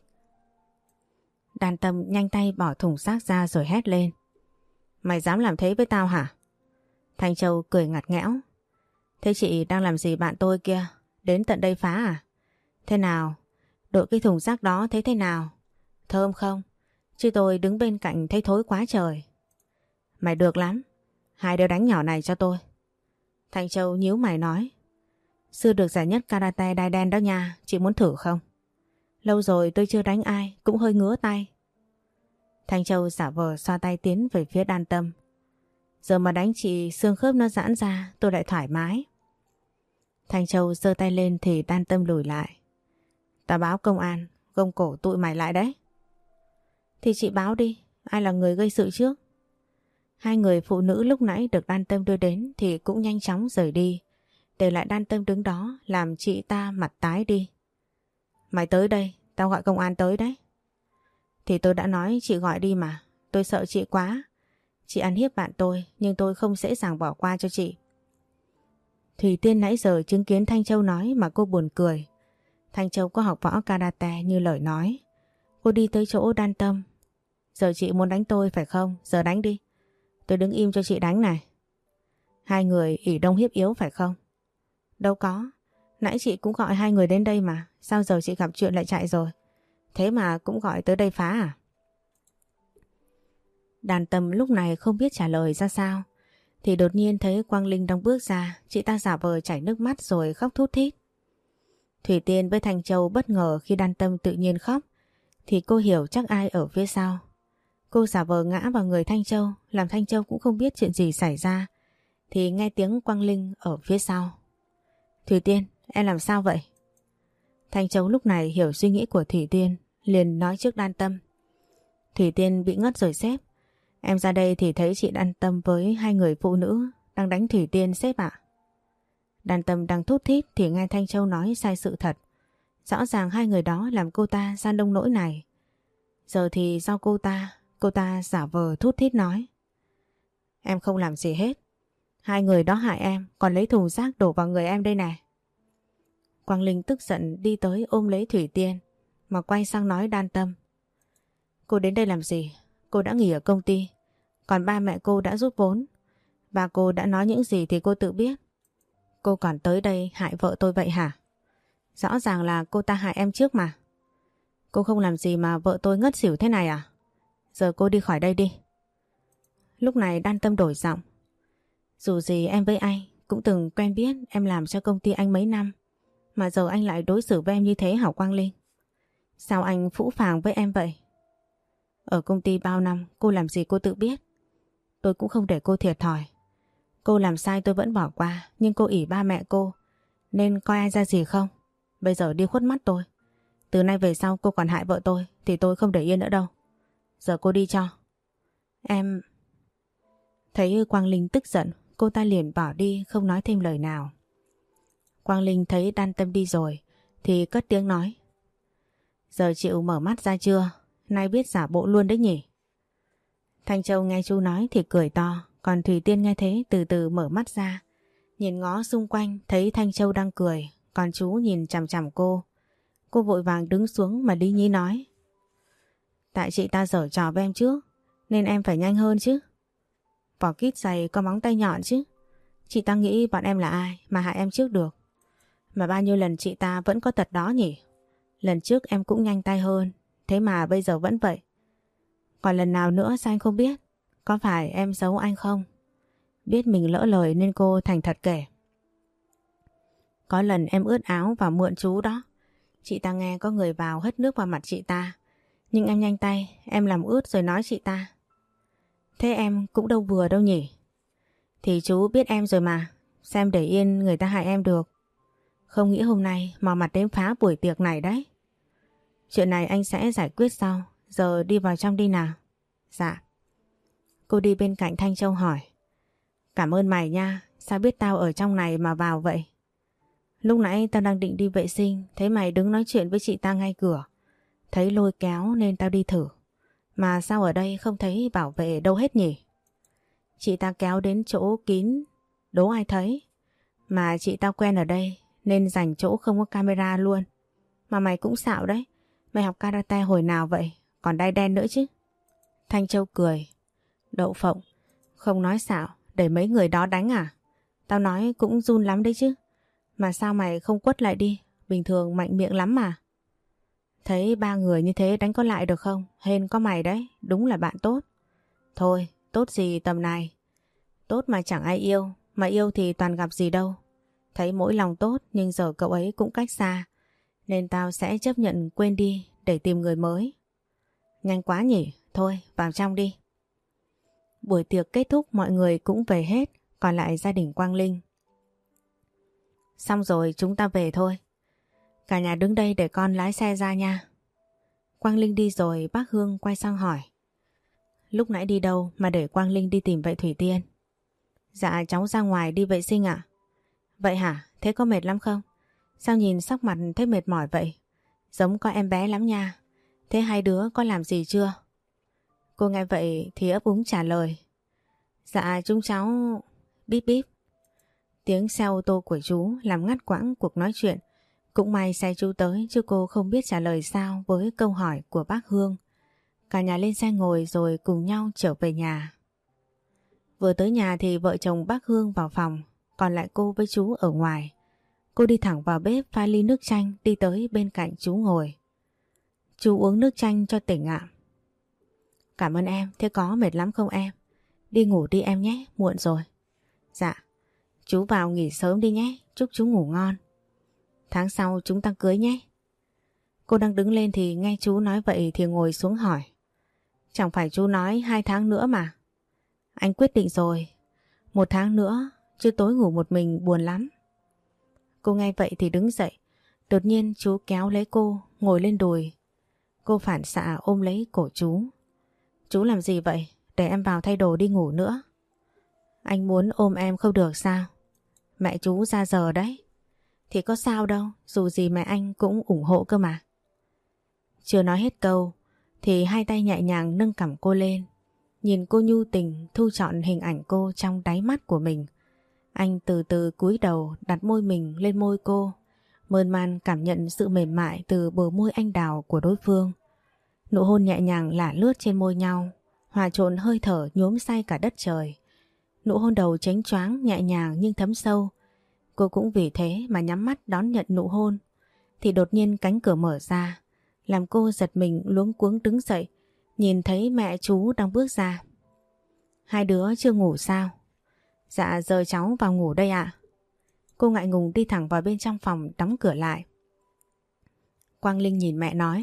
Đan Tâm nhanh tay bỏ thùng rác ra rồi hét lên. Mày dám làm thế với tao hả? Thanh Châu cười ngặt nghẽo. Thế chị đang làm gì bạn tôi kia? Đến tận đây phá à? Thế nào? Đội cái thùng rác đó thấy thế nào? Thơm không? Chứ tôi đứng bên cạnh thấy thối quá trời. Mày được lắm. Hai đứa đánh nhỏ này cho tôi. Thanh Châu nhíu mày nói. Sư được giải nhất karate đai đen đó nha. Chị muốn thử không? Lâu rồi tôi chưa đánh ai, cũng hơi ngứa tay. Thanh Châu giả vờ xoa tay tiến về phía Đan Tâm. Giờ mà đánh chị xương khớp nó giãn ra, tôi lại thoải mái. Thanh Châu giơ tay lên thì Đan Tâm lùi lại. Tao báo công an, gông cổ tụi mày lại đấy. Thì chị báo đi, ai là người gây sự trước? Hai người phụ nữ lúc nãy được Đan Tâm đưa đến thì cũng nhanh chóng rời đi. Để lại Đan Tâm đứng đó làm chị ta mặt tái đi. Mày tới đây, tao gọi công an tới đấy. Thì tôi đã nói chị gọi đi mà, tôi sợ chị quá. Chị ăn hiếp bạn tôi nhưng tôi không dễ dàng bỏ qua cho chị. Thủy Tiên nãy giờ chứng kiến Thanh Châu nói mà cô buồn cười. Thanh Châu có học võ karate như lời nói. Cô đi tới chỗ Đan Tâm. Giờ chị muốn đánh tôi phải không? Giờ đánh đi. Tôi đứng im cho chị đánh này. Hai người ỷ đông hiếp yếu phải không? Đâu có. Nãy chị cũng gọi hai người đến đây mà. Sao giờ chị gặp chuyện lại chạy rồi? Thế mà cũng gọi tới đây phá à? Đan Tâm lúc này không biết trả lời ra sao. Thì đột nhiên thấy Quang Linh đang bước ra. Chị ta giả vờ chảy nước mắt rồi khóc thút thít. Thủy Tiên với Thanh Châu bất ngờ khi Đan Tâm tự nhiên khóc. Thì cô hiểu chắc ai ở phía sau. Cô giả vờ ngã vào người Thanh Châu, làm Thanh Châu cũng không biết chuyện gì xảy ra. Thì nghe tiếng Quang Linh ở phía sau. Thủy Tiên, em làm sao vậy? Thanh Châu lúc này hiểu suy nghĩ của Thủy Tiên, liền nói trước Đan Tâm. Thủy Tiên bị ngất rồi sếp. Em ra đây thì thấy chị Đan Tâm với hai người phụ nữ đang đánh Thủy Tiên sếp ạ. Đan Tâm đang thút thít thì nghe Thanh Châu nói sai sự thật. Rõ ràng hai người đó làm cô ta ra nông nỗi này. Giờ thì do cô ta, cô ta giả vờ thút thít nói. Em không làm gì hết. Hai người đó hại em, còn lấy thùng rác đổ vào người em đây này. Quang Linh tức giận đi tới ôm lấy Thủy Tiên, mà quay sang nói Đan Tâm. Cô đến đây làm gì? Cô đã nghỉ ở công ty, còn ba mẹ cô đã rút vốn. Ba cô đã nói những gì thì cô tự biết. Cô còn tới đây hại vợ tôi vậy hả? Rõ ràng là cô ta hại em trước mà. Cô không làm gì mà vợ tôi ngất xỉu thế này à? Giờ cô đi khỏi đây đi. Lúc này Đan Tâm đổi giọng. Dù gì em với anh cũng từng quen biết, em làm cho công ty anh mấy năm. Mà giờ anh lại đối xử với em như thế hả Quang Linh? Sao anh phũ phàng với em vậy? Ở công ty bao năm cô làm gì cô tự biết. Tôi cũng không để cô thiệt thòi. Cô làm sai tôi vẫn bỏ qua, nhưng cô ỷ ba mẹ cô nên coi ai ra gì không? Bây giờ đi khuất mắt tôi. Từ nay về sau cô còn hại vợ tôi thì tôi không để yên nữa đâu. Giờ cô đi cho. Em... Thấy Quang Linh tức giận, cô ta liền bỏ đi không nói thêm lời nào. Quang Linh thấy Đan Tâm đi rồi thì cất tiếng nói. Giờ chịu mở mắt ra chưa? Nay biết giả bộ luôn đấy nhỉ? Thanh Châu nghe chú nói thì cười to, còn Thủy Tiên nghe thế từ từ mở mắt ra. Nhìn ngó xung quanh thấy Thanh Châu đang cười, còn chú nhìn chằm chằm cô. Cô vội vàng đứng xuống mà lý nhí nói. Tại chị ta giở trò với em trước, nên em phải nhanh hơn chứ. Vỏ kít giày có móng tay nhọn chứ. Chị ta nghĩ bọn em là ai mà hại em trước được. Mà bao nhiêu lần chị ta vẫn có tật đó nhỉ? Lần trước em cũng nhanh tay hơn, thế mà bây giờ vẫn vậy. Còn lần nào nữa sao anh không biết? Có phải em giấu anh không? Biết mình lỡ lời nên cô thành thật kể. Có lần em ướt áo và mượn chú đó. Chị ta nghe có người vào hất nước vào mặt chị ta. Nhưng em nhanh tay, em làm ướt rồi nói chị ta. Thế em cũng đâu vừa đâu nhỉ? Thì chú biết em rồi mà, xem để yên người ta hại em được. Không nghĩ hôm nay mò mặt đến phá buổi tiệc này đấy. Chuyện này anh sẽ giải quyết sau, giờ đi vào trong đi nào. Dạ. Cô đi bên cạnh Thanh Châu hỏi. Cảm ơn mày nha, sao biết tao ở trong này mà vào vậy? Lúc nãy tao đang định đi vệ sinh, thấy mày đứng nói chuyện với chị ta ngay cửa. Thấy lôi kéo nên tao đi thử. Mà sao ở đây không thấy bảo vệ đâu hết nhỉ? Chị ta kéo đến chỗ kín, đố ai thấy. Mà chị tao quen ở đây nên dành chỗ không có camera luôn. Mà mày cũng xạo đấy. Mày học karate hồi nào vậy? Còn đai đen nữa chứ. Thanh Châu cười. Đậu phộng. Không nói xạo, để mấy người đó đánh à? Tao nói cũng run lắm đấy chứ. Mà sao mày không quất lại đi? Bình thường mạnh miệng lắm mà. Thấy ba người như thế đánh có lại được không? Hên có mày đấy, đúng là bạn tốt. Thôi, tốt gì tầm này. Tốt mà chẳng ai yêu, mà yêu thì toàn gặp gì đâu. Thấy mỗi lòng tốt nhưng giờ cậu ấy cũng cách xa. Nên tao sẽ chấp nhận quên đi để tìm người mới. Nhanh quá nhỉ, thôi vào trong đi. Buổi tiệc kết thúc mọi người cũng về hết, còn lại gia đình Quang Linh. Xong rồi chúng ta về thôi. Cả nhà đứng đây để con lái xe ra nha. Quang Linh đi rồi bác Hương quay sang hỏi. Lúc nãy đi đâu mà để Quang Linh đi tìm vệ Thủy Tiên? Dạ cháu ra ngoài đi vệ sinh ạ. Vậy hả? Thế có mệt lắm không? Sao nhìn sắc mặt thấy mệt mỏi vậy? Giống có em bé lắm nha. Thế hai đứa có làm gì chưa? Cô nghe vậy thì ấp úng trả lời. Dạ chúng cháu... Bíp bíp. Tiếng xe ô tô của chú làm ngắt quãng cuộc nói chuyện. Cũng may xe chú tới chứ cô không biết trả lời sao với câu hỏi của bác Hương. Cả nhà lên xe ngồi rồi cùng nhau trở về nhà. Vừa tới nhà thì vợ chồng bác Hương vào phòng, còn lại cô với chú ở ngoài. Cô đi thẳng vào bếp pha ly nước chanh đi tới bên cạnh chú ngồi. Chú uống nước chanh cho tỉnh ạ. Cảm ơn em, thế có mệt lắm không em? Đi ngủ đi em nhé, muộn rồi. Dạ, chú vào nghỉ sớm đi nhé, chúc chú ngủ ngon. Tháng sau chúng ta cưới nhé. Cô đang đứng lên thì nghe chú nói vậy thì ngồi xuống hỏi. Chẳng phải chú nói hai tháng nữa mà. Anh quyết định rồi. Một tháng nữa, chứ tối ngủ một mình buồn lắm. Cô nghe vậy thì đứng dậy. Đột nhiên chú kéo lấy cô, ngồi lên đùi. Cô phản xạ ôm lấy cổ chú. Chú làm gì vậy? Để em vào thay đồ đi ngủ nữa. Anh muốn ôm em không được sao? Mẹ chú ra giờ đấy. Thì có sao đâu, dù gì mẹ anh cũng ủng hộ cơ mà. Chưa nói hết câu thì hai tay nhẹ nhàng nâng cằm cô lên. Nhìn cô nhu tình thu trọn hình ảnh cô trong đáy mắt của mình. Anh từ từ cúi đầu đặt môi mình lên môi cô. Mơn man cảm nhận sự mềm mại từ bờ môi anh đào của đối phương. Nụ hôn nhẹ nhàng lả lướt trên môi nhau, hòa trộn hơi thở nhuốm say cả đất trời. Nụ hôn đầu chánh choáng nhẹ nhàng nhưng thấm sâu. Cô cũng vì thế mà nhắm mắt đón nhận nụ hôn. Thì đột nhiên cánh cửa mở ra, làm cô giật mình luống cuống đứng dậy, nhìn thấy mẹ chú đang bước ra. Hai đứa chưa ngủ sao? Dạ giờ cháu vào ngủ đây ạ. Cô ngại ngùng đi thẳng vào bên trong phòng đóng cửa lại. Quang Linh nhìn mẹ nói.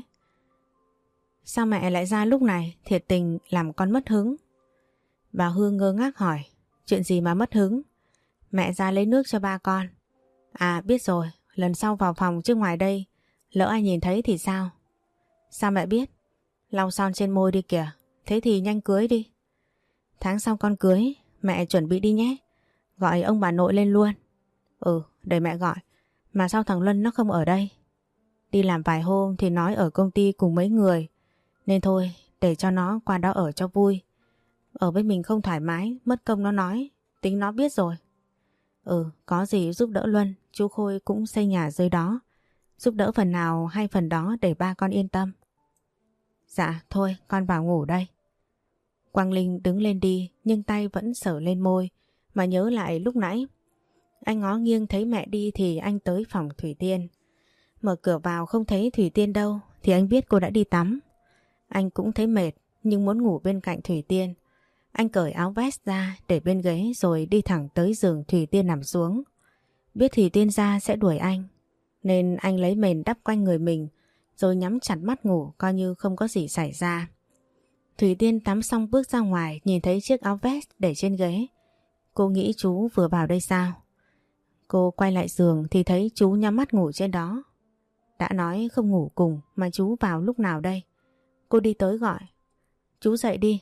Sao mẹ lại ra lúc này, thiệt tình làm con mất hứng. Bà Hương ngơ ngác hỏi. Chuyện gì mà mất hứng? Mẹ ra lấy nước cho ba con. À biết rồi, lần sau vào phòng chứ ngoài đây lỡ ai nhìn thấy thì sao? Sao mẹ biết? Lau son trên môi đi kìa. Thế thì nhanh cưới đi. Tháng sau con cưới, mẹ chuẩn bị đi nhé. Gọi ông bà nội lên luôn. Ừ, để mẹ gọi. Mà sao thằng Luân nó không ở đây? Đi làm vài hôm thì nói ở công ty cùng mấy người. Nên thôi, để cho nó qua đó ở cho vui. Ở với mình không thoải mái, mất công nó nói. Tính nó biết rồi. Ừ, có gì giúp đỡ Luân, chú Khôi cũng xây nhà dưới đó. Giúp đỡ phần nào hay phần đó để ba con yên tâm. Dạ thôi con vào ngủ đây. Quang Linh đứng lên đi nhưng tay vẫn sờ lên môi mà nhớ lại lúc nãy. Anh ngó nghiêng thấy mẹ đi thì anh tới phòng Thủy Tiên. Mở cửa vào không thấy Thủy Tiên đâu thì anh biết cô đã đi tắm. Anh cũng thấy mệt nhưng muốn ngủ bên cạnh Thủy Tiên. Anh cởi áo vest ra để bên ghế rồi đi thẳng tới giường Thủy Tiên nằm xuống. Biết Thủy Tiên ra sẽ đuổi anh nên anh lấy mền đắp quanh người mình rồi nhắm chặt mắt ngủ coi như không có gì xảy ra. Thủy Tiên tắm xong bước ra ngoài nhìn thấy chiếc áo vest để trên ghế. Cô nghĩ chú vừa vào đây sao? Cô quay lại giường thì thấy chú nhắm mắt ngủ trên đó. Đã nói không ngủ cùng mà chú vào lúc nào đây? Cô đi tới gọi. Chú dậy đi.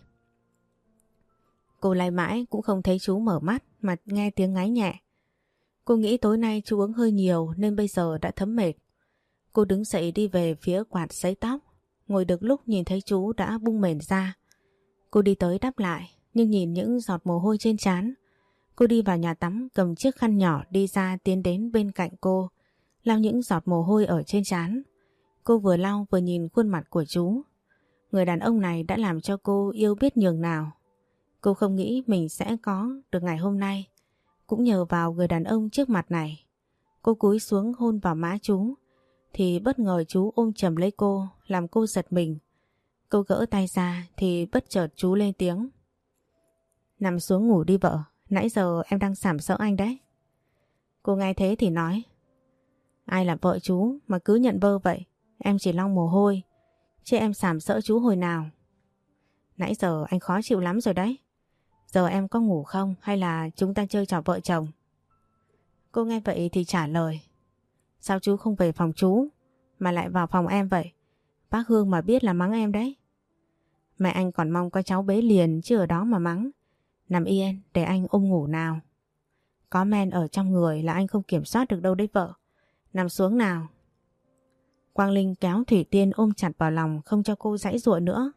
Cô lay mãi cũng không thấy chú mở mắt mà nghe tiếng ngáy nhẹ. Cô nghĩ tối nay chú uống hơi nhiều nên bây giờ đã thấm mệt. Cô đứng dậy đi về phía quạt sấy tóc. Ngồi được lúc nhìn thấy chú đã bung mền ra. Cô đi tới đắp lại nhưng nhìn những giọt mồ hôi trên trán. Cô đi vào nhà tắm cầm chiếc khăn nhỏ đi ra tiến đến bên cạnh cô. Lau những giọt mồ hôi ở trên trán. Cô vừa lau vừa nhìn khuôn mặt của chú. Người đàn ông này đã làm cho cô yêu biết nhường nào. Cô không nghĩ mình sẽ có được ngày hôm nay. Cũng nhờ vào người đàn ông trước mặt này. Cô cúi xuống hôn vào má chú. Thì bất ngờ chú ôm chầm lấy cô làm cô giật mình. Cô gỡ tay ra thì bất chợt chú lên tiếng. Nằm xuống ngủ đi vợ. Nãy giờ em đang sàm sỡ anh đấy. Cô nghe thế thì nói. Ai là vợ chú mà cứ nhận vơ vậy. Em chỉ lau mồ hôi. Chứ em sàm sỡ chú hồi nào. Nãy giờ anh khó chịu lắm rồi đấy. Giờ em có ngủ không hay là chúng ta chơi trò vợ chồng? Cô nghe vậy thì trả lời. Sao chú không về phòng chú mà lại vào phòng em vậy? Bác Hương mà biết là mắng em đấy. Mẹ anh còn mong có cháu bế liền chứ ở đó mà mắng. Nằm yên để anh ôm ngủ nào. Có men ở trong người là anh không kiểm soát được đâu đấy vợ. Nằm xuống nào. Quang Linh kéo Thủy Tiên ôm chặt vào lòng không cho cô giãy giụa nữa.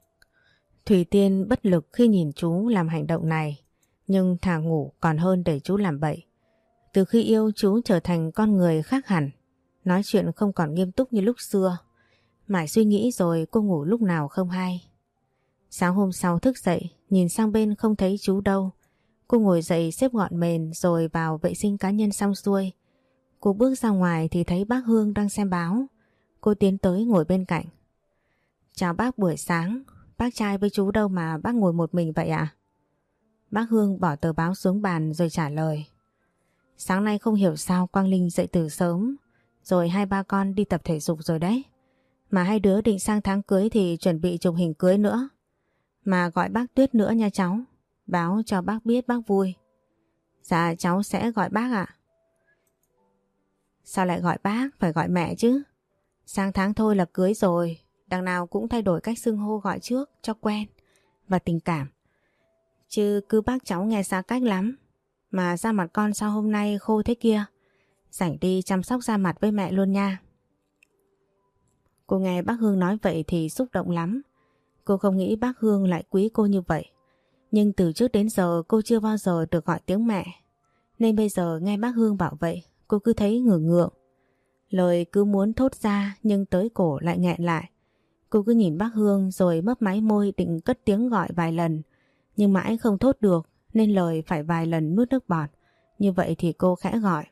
Thủy Tiên bất lực khi nhìn chú làm hành động này. Nhưng thà ngủ còn hơn để chú làm bậy. Từ khi yêu chú trở thành con người khác hẳn. Nói chuyện không còn nghiêm túc như lúc xưa. Mãi suy nghĩ rồi cô ngủ lúc nào không hay. Sáng hôm sau thức dậy nhìn sang bên không thấy chú đâu. Cô ngồi dậy xếp gọn mền rồi vào vệ sinh cá nhân xong xuôi. Cô bước ra ngoài thì thấy bác Hương đang xem báo. Cô tiến tới ngồi bên cạnh. Chào bác buổi sáng. Bác trai với chú đâu mà bác ngồi một mình vậy ạ? Bác Hương bỏ tờ báo xuống bàn rồi trả lời. Sáng nay không hiểu sao Quang Linh dậy từ sớm. Rồi hai ba con đi tập thể dục rồi đấy. Mà hai đứa định sang tháng cưới thì chuẩn bị chụp hình cưới nữa. Mà gọi bác Tuyết nữa nha cháu. Báo cho bác biết bác vui. Dạ cháu sẽ gọi bác ạ. Sao lại gọi bác? Phải gọi mẹ chứ. Sang tháng thôi là cưới rồi. Đằng nào cũng thay đổi cách xưng hô gọi trước cho quen và tình cảm. Chứ cứ bác cháu nghe xa cách lắm. Mà da mặt con sao hôm nay khô thế kia. Rảnh đi chăm sóc da mặt với mẹ luôn nha. Cô nghe bác Hương nói vậy thì xúc động lắm. Cô không nghĩ bác Hương lại quý cô như vậy. Nhưng từ trước đến giờ cô chưa bao giờ được gọi tiếng mẹ. Nên bây giờ nghe bác Hương bảo vậy, cô cứ thấy ngượng ngượng. Lời cứ muốn thốt ra nhưng tới cổ lại nghẹn lại. Cô cứ nhìn bác Hương rồi mấp máy môi định cất tiếng gọi vài lần. Nhưng mãi không thốt được nên lời phải vài lần nuốt nước bọt. Như vậy thì cô khẽ gọi.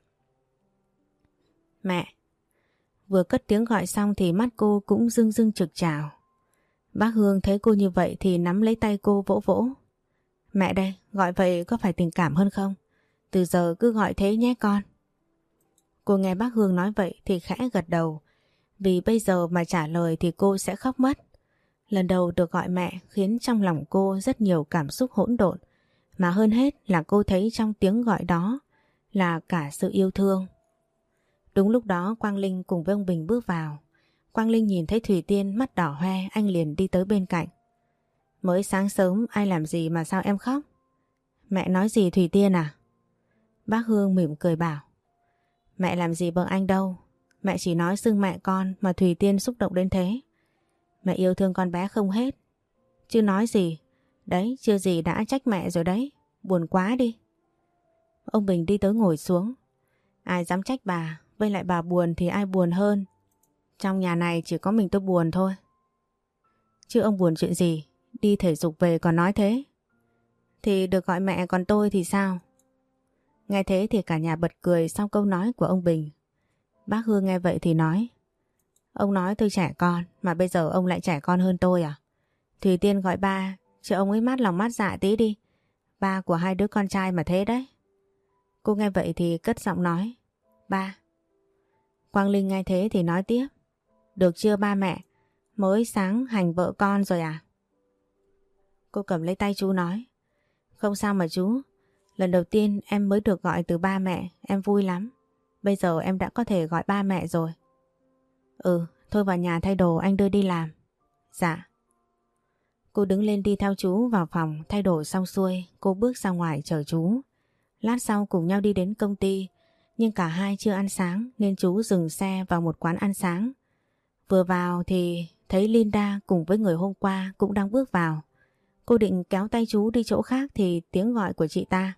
Mẹ. Vừa cất tiếng gọi xong thì mắt cô cũng rưng rưng trực trào. Bác Hương thấy cô như vậy thì nắm lấy tay cô vỗ vỗ. Mẹ đây, gọi vậy có phải tình cảm hơn không? Từ giờ cứ gọi thế nhé con. Cô nghe bác Hương nói vậy thì khẽ gật đầu. Vì bây giờ mà trả lời thì cô sẽ khóc mất. Lần đầu được gọi mẹ khiến trong lòng cô rất nhiều cảm xúc hỗn độn. Mà hơn hết là cô thấy trong tiếng gọi đó là cả sự yêu thương. Đúng lúc đó Quang Linh cùng với ông Bình bước vào. Quang Linh nhìn thấy Thủy Tiên mắt đỏ hoe, anh liền đi tới bên cạnh. Mới sáng sớm ai làm gì mà sao em khóc? Mẹ nói gì Thủy Tiên à? Bác Hương mỉm cười bảo. Mẹ làm gì bận anh đâu. Mẹ chỉ nói xưng mẹ con mà Thủy Tiên xúc động đến thế. Mẹ yêu thương con bé không hết. Chứ nói gì. Đấy, chưa gì đã trách mẹ rồi đấy. Buồn quá đi. Ông Bình đi tới ngồi xuống. Ai dám trách bà. Với lại bà buồn thì ai buồn hơn. Trong nhà này chỉ có mình tôi buồn thôi. Chứ ông buồn chuyện gì? Đi thể dục về còn nói thế. Thì được gọi mẹ, còn tôi thì sao? Nghe thế thì cả nhà bật cười sau câu nói của ông Bình. Bác Hương nghe vậy thì nói: Ông nói tôi trẻ con, mà bây giờ ông lại trẻ con hơn tôi à? Thủy Tiên gọi ba, chứ ông ấy mát lòng mát dạ tí đi. Ba của hai đứa con trai mà thế đấy. Cô nghe vậy thì cất giọng nói: Ba. Quang Linh nghe thế thì nói tiếp: Được chưa ba mẹ? Mới sáng hành vợ con rồi à? Cô cầm lấy tay chú nói: Không sao mà chú. Lần đầu tiên em mới được gọi từ ba mẹ, em vui lắm. Bây giờ em đã có thể gọi ba mẹ rồi. Ừ, thôi vào nhà thay đồ anh đưa đi làm. Dạ. Cô đứng lên đi theo chú vào phòng, thay đồ xong xuôi, cô bước ra ngoài chờ chú. Lát sau cùng nhau đi đến công ty, nhưng cả hai chưa ăn sáng nên chú dừng xe vào một quán ăn sáng. Vừa vào thì thấy Linda cùng với người hôm qua cũng đang bước vào. Cô định kéo tay chú đi chỗ khác thì tiếng gọi của chị ta: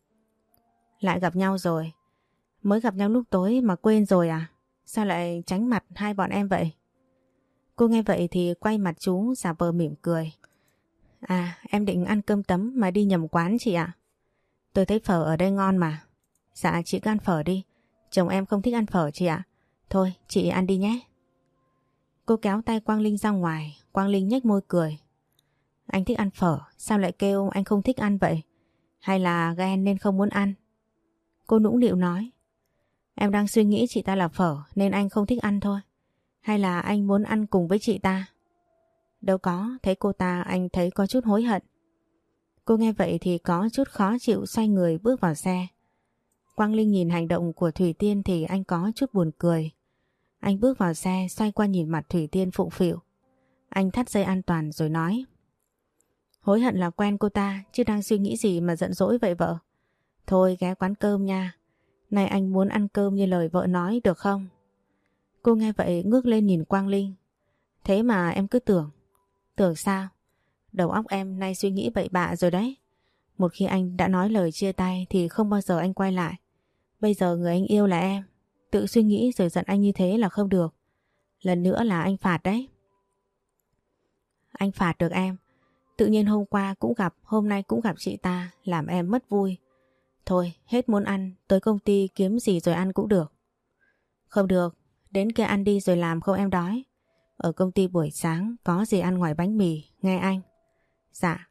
Lại gặp nhau rồi. Mới gặp nhau lúc tối mà quên rồi à? Sao lại tránh mặt hai bọn em vậy? Cô nghe vậy thì quay mặt chú giả vờ mỉm cười. À, em định ăn cơm tấm mà đi nhầm quán chị ạ. Tôi thấy phở ở đây ngon mà. Dạ chị cứ ăn phở đi. Chồng em không thích ăn phở chị ạ. Thôi chị ăn đi nhé. Cô kéo tay Quang Linh ra ngoài. Quang Linh nhếch môi cười. Anh thích ăn phở, sao lại kêu anh không thích ăn vậy? Hay là ghen nên không muốn ăn? Cô nũng nịu nói: Em đang suy nghĩ chị ta là phở nên anh không thích ăn thôi. Hay là anh muốn ăn cùng với chị ta? Đâu có, thấy cô ta anh thấy có chút hối hận. Cô nghe vậy thì có chút khó chịu, xoay người bước vào xe. Quang Linh nhìn hành động của Thủy Tiên thì anh có chút buồn cười. Anh bước vào xe, xoay qua nhìn mặt Thủy Tiên phụng phịu. Anh thắt dây an toàn rồi nói: Hối hận là quen cô ta, chứ đang suy nghĩ gì mà giận dỗi vậy vợ? Thôi ghé quán cơm nha. Này anh muốn ăn cơm như lời vợ nói được không? Cô nghe vậy ngước lên nhìn Quang Linh. Thế mà em cứ tưởng. Tưởng sao? Đầu óc em nay suy nghĩ bậy bạ rồi đấy. Một khi anh đã nói lời chia tay thì không bao giờ anh quay lại. Bây giờ người anh yêu là em. Tự suy nghĩ rồi giận anh như thế là không được. Lần nữa là anh phạt đấy. Anh phạt được em. Tự nhiên hôm qua cũng gặp, hôm nay cũng gặp chị ta, làm em mất vui. Thôi, hết muốn ăn, tới công ty kiếm gì rồi ăn cũng được. Không được, đến kia ăn đi rồi làm không em đói. Ở công ty buổi sáng có gì ăn ngoài bánh mì, nghe anh. Dạ.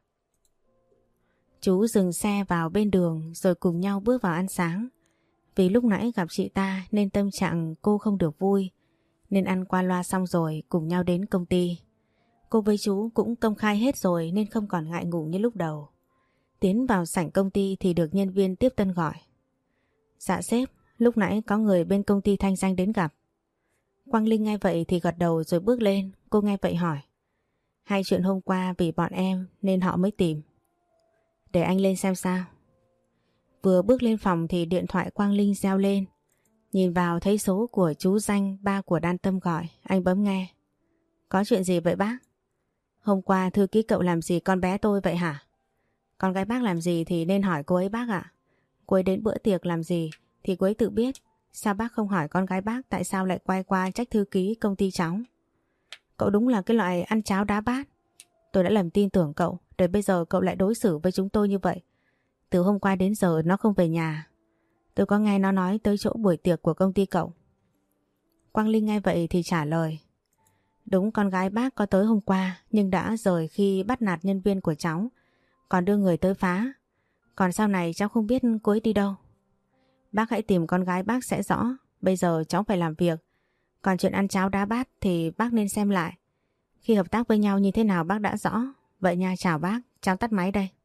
Chú dừng xe vào bên đường rồi cùng nhau bước vào ăn sáng. Vì lúc nãy gặp chị ta nên tâm trạng cô không được vui, nên ăn qua loa xong rồi cùng nhau đến công ty. Cô với chú cũng công khai hết rồi nên không còn ngại ngùng như lúc đầu. Tiến vào sảnh công ty thì được nhân viên tiếp tân gọi. Dạ sếp, lúc nãy có người bên công ty Thanh Danh đến gặp. Quang Linh nghe vậy thì gật đầu rồi bước lên. Cô nghe vậy hỏi: Hay chuyện hôm qua vì bọn em nên họ mới tìm? Để anh lên xem sao. Vừa bước lên phòng thì điện thoại Quang Linh reo lên. Nhìn vào thấy số của chú Danh, ba của Đan Tâm gọi. Anh bấm nghe. Có chuyện gì vậy bác? Hôm qua thư ký cậu làm gì con bé tôi vậy hả? Con gái bác làm gì thì nên hỏi cô ấy bác ạ. Cô ấy đến bữa tiệc làm gì thì cô ấy tự biết. Sao bác không hỏi con gái bác tại sao lại quay qua trách thư ký công ty cháu? Cậu đúng là cái loại ăn cháo đá bát. Tôi đã lầm tin tưởng cậu, để bây giờ cậu lại đối xử với chúng tôi như vậy. Từ hôm qua đến giờ nó không về nhà. Tôi có nghe nó nói tới chỗ buổi tiệc của công ty cậu. Quang Linh nghe vậy thì trả lời: Đúng, con gái bác có tới hôm qua nhưng đã rời khi bắt nạt nhân viên của cháu, còn đưa người tới phá. Còn sau này cháu không biết cô ấy đi đâu. Bác hãy tìm con gái bác sẽ rõ. Bây giờ cháu phải làm việc. Còn chuyện ăn cháo đá bát thì bác nên xem lại. Khi hợp tác với nhau như thế nào bác đã rõ. Vậy nha, chào bác, cháu tắt máy đây.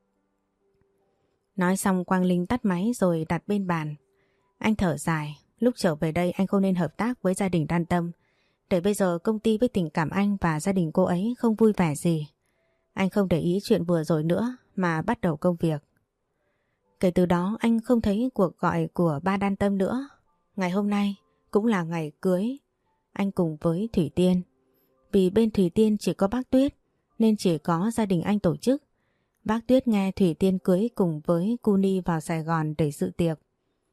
Nói xong Quang Linh tắt máy rồi đặt bên bàn. Anh thở dài. Lúc trở về đây anh không nên hợp tác với gia đình Đan Tâm. Để bây giờ công ty với tình cảm anh và gia đình cô ấy không vui vẻ gì. Anh không để ý chuyện vừa rồi nữa mà bắt đầu công việc. Kể từ đó anh không thấy cuộc gọi của ba Đan Tâm nữa. Ngày hôm nay cũng là ngày cưới anh cùng với Thủy Tiên. Vì bên Thủy Tiên chỉ có bác Tuyết nên chỉ có gia đình anh tổ chức. Bác Tuyết nghe Thủy Tiên cưới cùng với Cu Ni vào Sài Gòn để dự tiệc.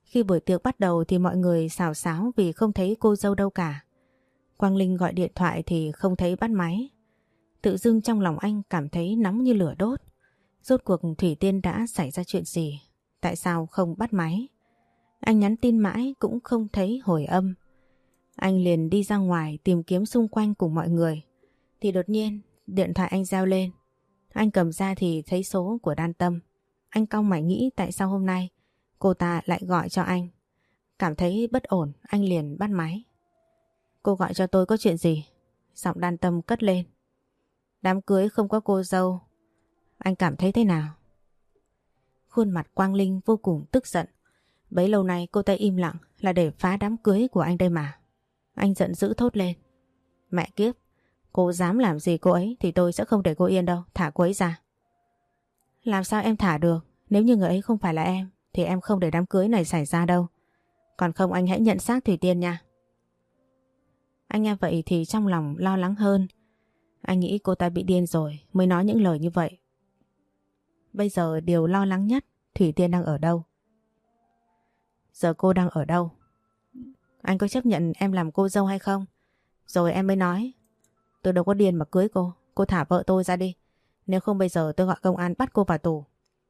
Khi buổi tiệc bắt đầu thì mọi người xào xáo vì không thấy cô dâu đâu cả. Quang Linh gọi điện thoại thì không thấy bắt máy. Tự dưng trong lòng anh cảm thấy nóng như lửa đốt. Rốt cuộc Thủy Tiên đã xảy ra chuyện gì? Tại sao không bắt máy? Anh nhắn tin mãi cũng không thấy hồi âm. Anh liền đi ra ngoài tìm kiếm xung quanh cùng mọi người. Thì đột nhiên điện thoại anh reo lên. Anh cầm ra thì thấy số của Đan Tâm. Anh cau mày nghĩ tại sao hôm nay cô ta lại gọi cho anh. Cảm thấy bất ổn, anh liền bắt máy. Cô gọi cho tôi có chuyện gì? Giọng Đan Tâm cất lên. Đám cưới không có cô dâu, anh cảm thấy thế nào? Khuôn mặt Quang Linh vô cùng tức giận. Bấy lâu nay cô ta im lặng là để phá đám cưới của anh đây mà. Anh giận dữ thốt lên. Mẹ kiếp, cô dám làm gì cô ấy thì tôi sẽ không để cô yên đâu, thả cô ấy ra. Làm sao em thả được? Nếu như người ấy không phải là em thì em không để đám cưới này xảy ra đâu. Còn không anh hãy nhận xác Thủy Tiên nha. Anh nghe vậy thì trong lòng lo lắng hơn. Anh nghĩ cô ta bị điên rồi mới nói những lời như vậy. Bây giờ điều lo lắng nhất, Thủy Tiên đang ở đâu? Giờ cô đang ở đâu? Anh có chấp nhận em làm cô dâu hay không? Rồi em mới nói. Tôi đâu có điên mà cưới cô. Cô thả vợ tôi ra đi. Nếu không bây giờ tôi gọi công an bắt cô vào tù.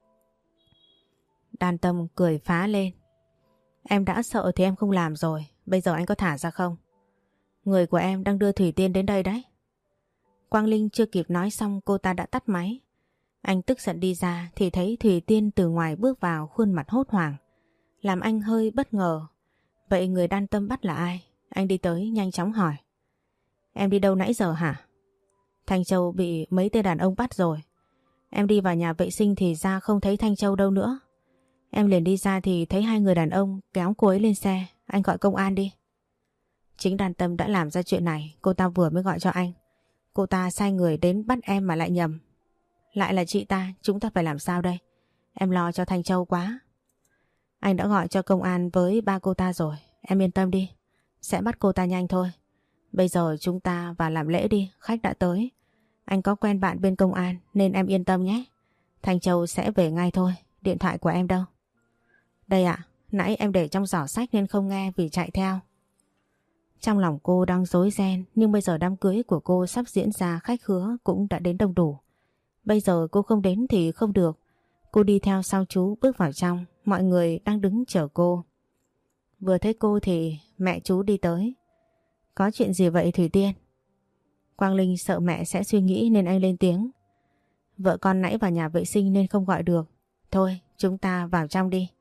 Đan Tâm cười phá lên. Em đã sợ thì em không làm rồi. Bây giờ anh có thả ra không? Người của em đang đưa Thủy Tiên đến đây đấy. Quang Linh chưa kịp nói xong cô ta đã tắt máy. Anh tức giận đi ra thì thấy Thủy Tiên từ ngoài bước vào, khuôn mặt hốt hoảng. Làm anh hơi bất ngờ. Vậy người Đan Tâm bắt là ai? Anh đi tới nhanh chóng hỏi. Em đi đâu nãy giờ hả? Thanh Châu bị mấy tên đàn ông bắt rồi. Em đi vào nhà vệ sinh thì ra không thấy Thanh Châu đâu nữa. Em liền đi ra thì thấy hai người đàn ông kéo cô ấy lên xe. Anh gọi công an đi. Chính Đan Tâm đã làm ra chuyện này. Cô ta vừa mới gọi cho anh. Cô ta sai người đến bắt em mà lại nhầm. Lại là chị ta, chúng ta phải làm sao đây? Em lo cho Thanh Châu quá. Anh đã gọi cho công an với ba cô ta rồi. Em yên tâm đi. Sẽ bắt cô ta nhanh thôi. Bây giờ chúng ta vào làm lễ đi. Khách đã tới. Anh có quen bạn bên công an nên em yên tâm nhé. Thanh Châu sẽ về ngay thôi. Điện thoại của em đâu? Đây ạ. Nãy em để trong giỏ sách nên không nghe vì chạy theo. Trong lòng cô đang rối ren. Nhưng bây giờ đám cưới của cô sắp diễn ra, khách khứa cũng đã đến đông đủ. Bây giờ cô không đến thì không được. Cô đi theo sau chú bước vào trong. Mọi người đang đứng chờ cô. Vừa thấy cô thì mẹ chú đi tới. Có chuyện gì vậy Thủy Tiên? Quang Linh sợ mẹ sẽ suy nghĩ nên anh lên tiếng. Vợ con nãy vào nhà vệ sinh nên không gọi được. Thôi chúng ta vào trong đi.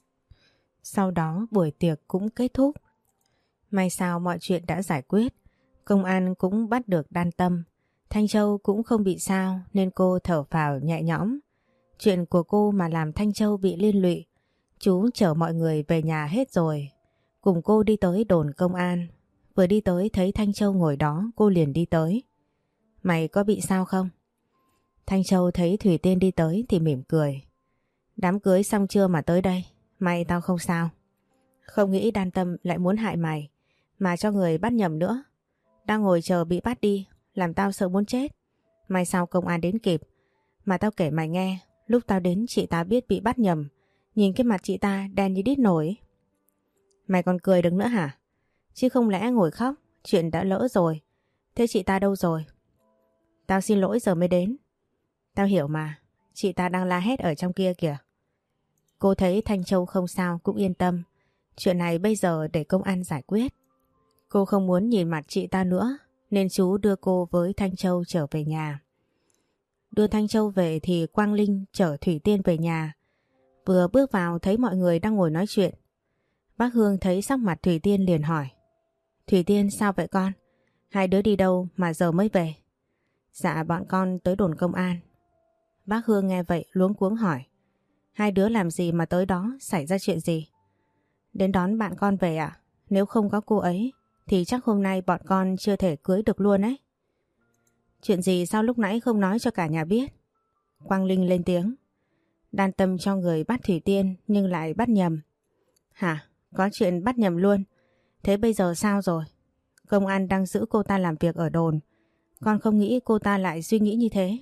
Sau đó buổi tiệc cũng kết thúc. May sao mọi chuyện đã giải quyết. Công an cũng bắt được Đan Tâm. Thanh Châu cũng không bị sao nên cô thở phào nhẹ nhõm. Chuyện của cô mà làm Thanh Châu bị liên lụy. Chú chở mọi người về nhà hết rồi. Cùng cô đi tới đồn công an. Vừa đi tới thấy Thanh Châu ngồi đó, cô liền đi tới. Mày có bị sao không? Thanh Châu thấy Thủy Tiên đi tới thì mỉm cười. Đám cưới xong chưa mà tới đây? May tao không sao. Không nghĩ Đan Tâm lại muốn hại mày, mà cho người bắt nhầm nữa. Đang ngồi chờ bị bắt đi, làm tao sợ muốn chết. May sao công an đến kịp. Mà tao kể mày nghe, lúc tao đến chị ta biết bị bắt nhầm. Nhìn cái mặt chị ta đen như đít nổi. Mày còn cười được nữa hả? Chứ không lẽ ngồi khóc, chuyện đã lỡ rồi. Thế chị ta đâu rồi? Tao xin lỗi giờ mới đến. Tao hiểu mà, chị ta đang la hét ở trong kia kìa. Cô thấy Thanh Châu không sao cũng yên tâm. Chuyện này bây giờ để công an giải quyết. Cô không muốn nhìn mặt chị ta nữa nên chú đưa cô với Thanh Châu trở về nhà. Đưa Thanh Châu về thì Quang Linh chở Thủy Tiên về nhà. Vừa bước vào thấy mọi người đang ngồi nói chuyện. Bác Hương thấy sắc mặt Thủy Tiên liền hỏi. Thủy Tiên sao vậy con? Hai đứa đi đâu mà giờ mới về? Dạ bọn con tới đồn công an. Bác Hương nghe vậy luống cuống hỏi. Hai đứa làm gì mà tới đó, xảy ra chuyện gì? Đến đón bạn con về ạ? À? Nếu không có cô ấy thì chắc hôm nay bọn con chưa thể cưới được luôn ấy. Chuyện gì sao lúc nãy không nói cho cả nhà biết? Quang Linh lên tiếng. Đan Tâm cho người bắt Thủy Tiên nhưng lại bắt nhầm. Hả? Có chuyện bắt nhầm luôn. Thế bây giờ sao rồi? Công an đang giữ cô ta làm việc ở đồn. Con không nghĩ cô ta lại suy nghĩ như thế.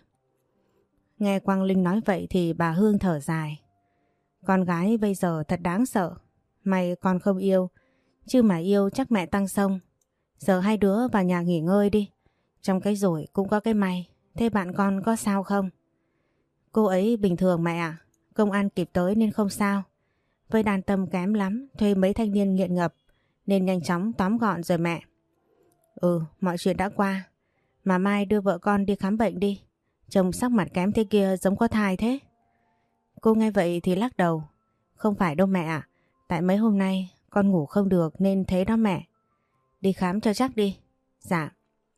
Nghe Quang Linh nói vậy thì bà Hương thở dài. Con gái bây giờ thật đáng sợ. May con không yêu, chứ mà yêu chắc mẹ tăng xông. Giờ hai đứa vào nhà nghỉ ngơi đi. Trong cái rủi cũng có cái may. Thế bạn con có sao không? Cô ấy bình thường mẹ ạ. Công an kịp tới nên không sao. Với Đan Tâm kém lắm, thuê mấy thanh niên nghiện ngập nên nhanh chóng tóm gọn rồi mẹ. Ừ, mọi chuyện đã qua. Mà mai đưa vợ con đi khám bệnh đi. Trông sắc mặt kém thế kia giống có thai thế. Cô nghe vậy thì lắc đầu. Không phải đâu mẹ ạ. Tại mấy hôm nay con ngủ không được nên thế đó mẹ. Đi khám cho chắc đi. Dạ.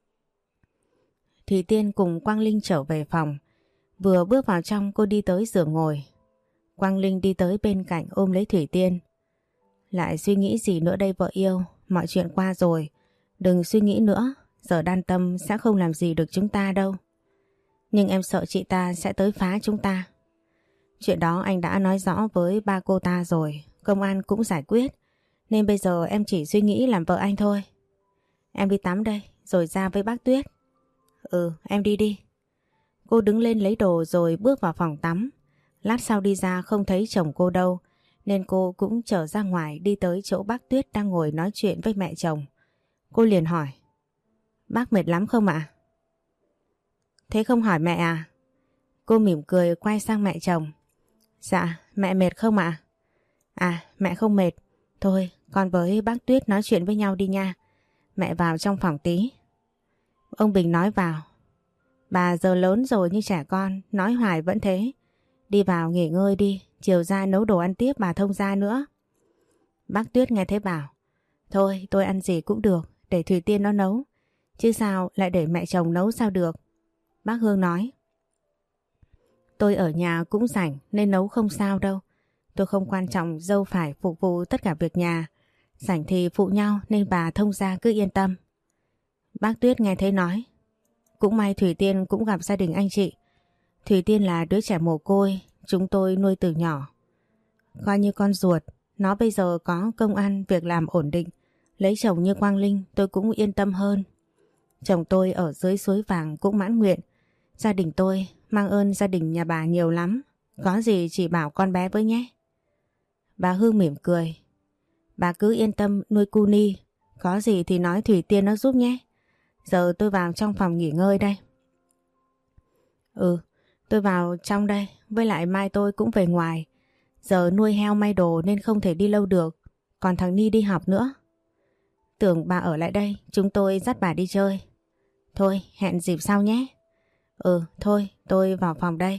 Thủy Tiên cùng Quang Linh trở về phòng. Vừa bước vào trong cô đi tới giường ngồi. Quang Linh đi tới bên cạnh ôm lấy Thủy Tiên. Lại suy nghĩ gì nữa đây vợ yêu. Mọi chuyện qua rồi. Đừng suy nghĩ nữa. Giờ Đan Tâm sẽ không làm gì được chúng ta đâu. Nhưng em sợ chị ta sẽ tới phá chúng ta. Chuyện đó anh đã nói rõ với ba cô ta rồi. Công an cũng giải quyết. Nên bây giờ em chỉ suy nghĩ làm vợ anh thôi. Em đi tắm đây rồi ra với bác Tuyết. Ừ, em đi đi. Cô đứng lên lấy đồ rồi bước vào phòng tắm. Lát sau đi ra không thấy chồng cô đâu, nên cô cũng trở ra ngoài đi tới chỗ bác Tuyết đang ngồi nói chuyện với mẹ chồng. Cô liền hỏi. Bác mệt lắm không ạ? Thế không hỏi mẹ à? Cô mỉm cười quay sang mẹ chồng. Dạ, mẹ mệt không ạ? À, mẹ không mệt. Thôi, con với bác Tuyết nói chuyện với nhau đi nha. Mẹ vào trong phòng tí. Ông Bình nói vào. Bà giờ lớn rồi như trẻ con, nói hoài vẫn thế. Đi vào nghỉ ngơi đi, chiều ra nấu đồ ăn tiếp bà thông gia nữa. Bác Tuyết nghe thế bảo. Thôi, tôi ăn gì cũng được, để Thủy Tiên nó nấu. Chứ sao lại để mẹ chồng nấu sao được? Bác Hương nói. Tôi ở nhà cũng rảnh nên nấu không sao đâu. Tôi không quan trọng dâu phải phục vụ tất cả việc nhà. Rảnh thì phụ nhau nên bà thông gia cứ yên tâm. Bác Tuyết nghe thấy nói. Cũng may Thủy Tiên cũng gặp gia đình anh chị. Thủy Tiên là đứa trẻ mồ côi, chúng tôi nuôi từ nhỏ. Coi như con ruột, nó bây giờ có công ăn việc làm ổn định. Lấy chồng như Quang Linh tôi cũng yên tâm hơn. Chồng tôi ở dưới suối vàng cũng mãn nguyện. Gia đình tôi mang ơn gia đình nhà bà nhiều lắm. Có gì chỉ bảo con bé với nhé. Bà Hương mỉm cười. Bà cứ yên tâm nuôi cu Ni. Có gì thì nói Thủy Tiên nó giúp nhé. Giờ tôi vào trong phòng nghỉ ngơi đây. Ừ, tôi vào trong đây. Với lại mai tôi cũng về ngoài. Giờ nuôi heo may đồ nên không thể đi lâu được. Còn thằng Ni đi học nữa. Tưởng bà ở lại đây, chúng tôi dắt bà đi chơi. Thôi, hẹn dịp sau nhé. Ừ, thôi, tôi vào phòng đây.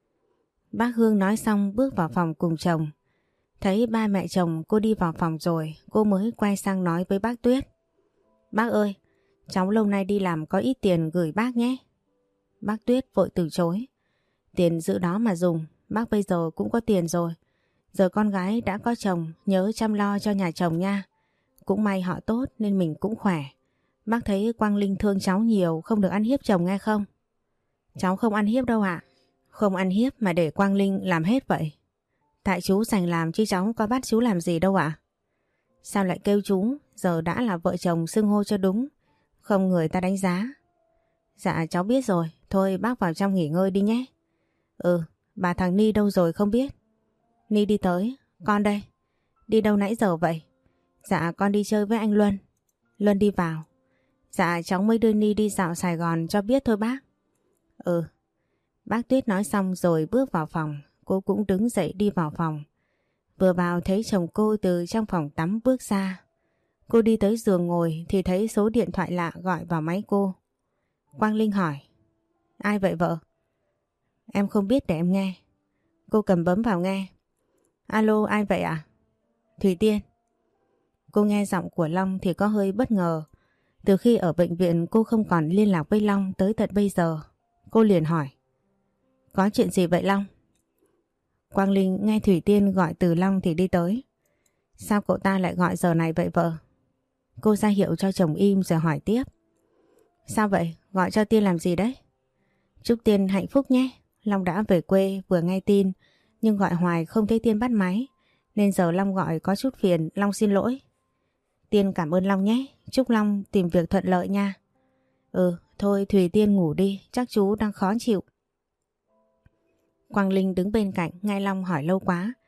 Bác Hương nói xong bước vào phòng cùng chồng. Thấy ba mẹ chồng cô đi vào phòng rồi, cô mới quay sang nói với bác Tuyết. Bác ơi, cháu lâu nay đi làm có ít tiền gửi bác nhé. Bác Tuyết vội từ chối. Tiền giữ đó mà dùng, bác bây giờ cũng có tiền rồi. Giờ con gái đã có chồng, nhớ chăm lo cho nhà chồng nha. Cũng may họ tốt nên mình cũng khỏe. Bác thấy Quang Linh thương cháu nhiều, không được ăn hiếp chồng nghe không? Cháu không ăn hiếp đâu ạ. Không ăn hiếp mà để Quang Linh làm hết vậy. Tại chú dành làm chứ cháu có bắt chú làm gì đâu ạ. Sao lại kêu chú, giờ đã là vợ chồng xưng hô cho đúng. Không người ta đánh giá. Dạ cháu biết rồi, thôi bác vào trong nghỉ ngơi đi nhé. Ừ, bà thằng Ni đâu rồi không biết. Ni đi tới, con đây. Đi đâu nãy giờ vậy? Dạ con đi chơi với anh Luân. Luân đi vào. Dạ cháu mới đưa Ni đi dạo Sài Gòn cho biết thôi bác. Ừ. Bác Tuyết nói xong rồi bước vào phòng. Cô cũng đứng dậy đi vào phòng. Vừa vào thấy chồng cô từ trong phòng tắm bước ra. Cô đi tới giường ngồi thì thấy số điện thoại lạ gọi vào máy cô. Quang Linh hỏi. Ai vậy vợ? Em không biết để em nghe. Cô cầm bấm vào nghe. Alo, ai vậy ạ? À? Thủy Tiên. Cô nghe giọng của Long thì có hơi bất ngờ. Từ khi ở bệnh viện cô không còn liên lạc với Long tới tận bây giờ. Cô liền hỏi. Có chuyện gì vậy Long? Quang Linh nghe Thủy Tiên gọi từ Long thì đi tới. Sao cậu ta lại gọi giờ này vậy vợ? Cô ra hiệu cho chồng im rồi hỏi tiếp. Sao vậy? Gọi cho Tiên làm gì đấy? Chúc Tiên hạnh phúc nhé. Long đã về quê vừa nghe tin nhưng gọi hoài không thấy Tiên bắt máy. Nên giờ Long gọi có chút phiền. Long xin lỗi. Tiên cảm ơn Long nhé. Chúc Long tìm việc thuận lợi nha. Ừ, thôi Thùy Tiên ngủ đi. Chắc chú đang khó chịu. Quang Linh đứng bên cạnh nghe Long hỏi lâu quá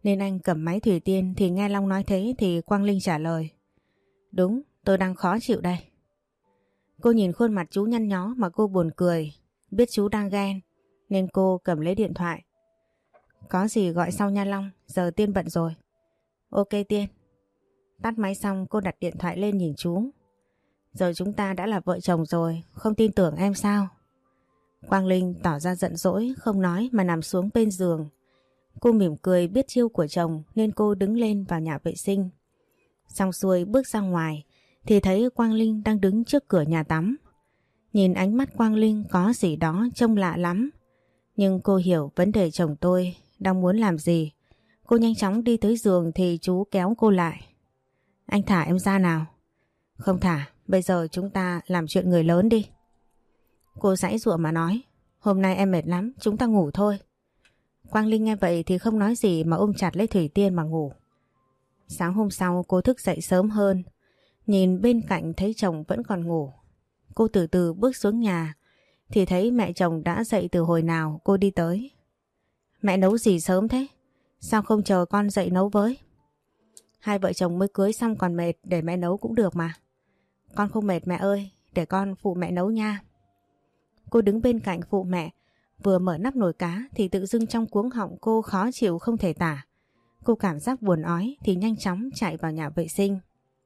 nên anh cầm máy Thủy Tiên thì nghe Long nói thế thì Quang Linh trả lời. Đúng, tôi đang khó chịu đây. Cô nhìn khuôn mặt chú nhăn nhó mà cô buồn cười, biết chú đang ghen nên cô cầm lấy điện thoại. Có gì gọi sau nha Long, giờ Tiên bận rồi. Ok Tiên. Tắt máy xong cô đặt điện thoại lên nhìn chú. Giờ chúng ta đã là vợ chồng rồi, không tin tưởng em sao? Quang Linh tỏ ra giận dỗi, không nói mà nằm xuống bên giường. Cô mỉm cười biết chiêu của chồng nên cô đứng lên vào nhà vệ sinh. Xong xuôi bước ra ngoài thì thấy Quang Linh đang đứng trước cửa nhà tắm. Nhìn ánh mắt Quang Linh có gì đó trông lạ lắm. Nhưng cô hiểu vấn đề chồng tôi đang muốn làm gì. Cô nhanh chóng đi tới giường thì chú kéo cô lại. Anh thả em ra nào. Không thả, bây giờ chúng ta làm chuyện người lớn đi. Cô giãy giụa mà nói. Hôm nay em mệt lắm, chúng ta ngủ thôi. Quang Linh nghe vậy thì không nói gì mà ôm chặt lấy Thủy Tiên mà ngủ. Sáng hôm sau cô thức dậy sớm hơn. Nhìn bên cạnh thấy chồng vẫn còn ngủ. Cô từ từ bước xuống nhà thì thấy mẹ chồng đã dậy từ hồi nào cô đi tới. Mẹ nấu gì sớm thế? Sao không chờ con dậy nấu với? Hai vợ chồng mới cưới xong còn mệt, để mẹ nấu cũng được mà. Con không mệt mẹ ơi, để con phụ mẹ nấu nha. Cô đứng bên cạnh phụ mẹ, vừa mở nắp nồi cá thì tự dưng trong cuống họng cô khó chịu không thể tả. Cô cảm giác buồn ói thì nhanh chóng chạy vào nhà vệ sinh.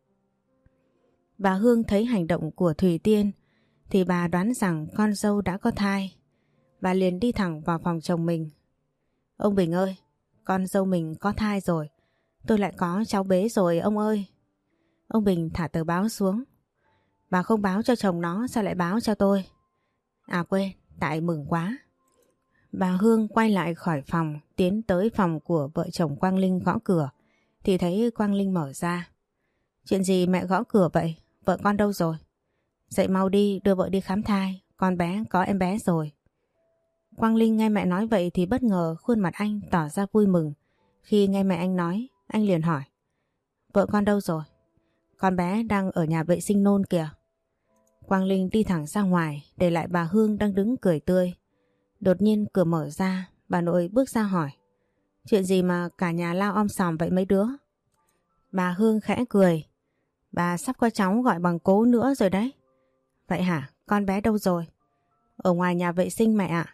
Bà Hương thấy hành động của Thủy Tiên thì bà đoán rằng con dâu đã có thai. Bà liền đi thẳng vào phòng chồng mình. Ông Bình ơi, con dâu mình có thai rồi. Tôi lại có cháu bé rồi ông ơi. Ông Bình thả tờ báo xuống. Bà không báo cho chồng nó sao lại báo cho tôi? À quên, tại mừng quá. Bà Hương quay lại khỏi phòng, tiến tới phòng của vợ chồng Quang Linh gõ cửa thì thấy Quang Linh mở ra. Chuyện gì mẹ gõ cửa vậy? Vợ con đâu rồi? Dậy mau đi, đưa vợ đi khám thai, con bé có em bé rồi. Quang Linh nghe mẹ nói vậy thì bất ngờ, khuôn mặt anh tỏ ra vui mừng. Khi nghe mẹ anh nói, anh liền hỏi. Vợ con đâu rồi? Con bé đang ở nhà vệ sinh nôn kìa. Quang Linh đi thẳng ra ngoài, để lại bà Hương đang đứng cười tươi. Đột nhiên cửa mở ra, bà nội bước ra hỏi. Chuyện gì mà cả nhà lao om sòm vậy mấy đứa? Bà Hương khẽ cười. Bà sắp có cháu gọi bằng cố nữa rồi đấy. Vậy hả? Con bé đâu rồi? Ở ngoài nhà vệ sinh mẹ ạ.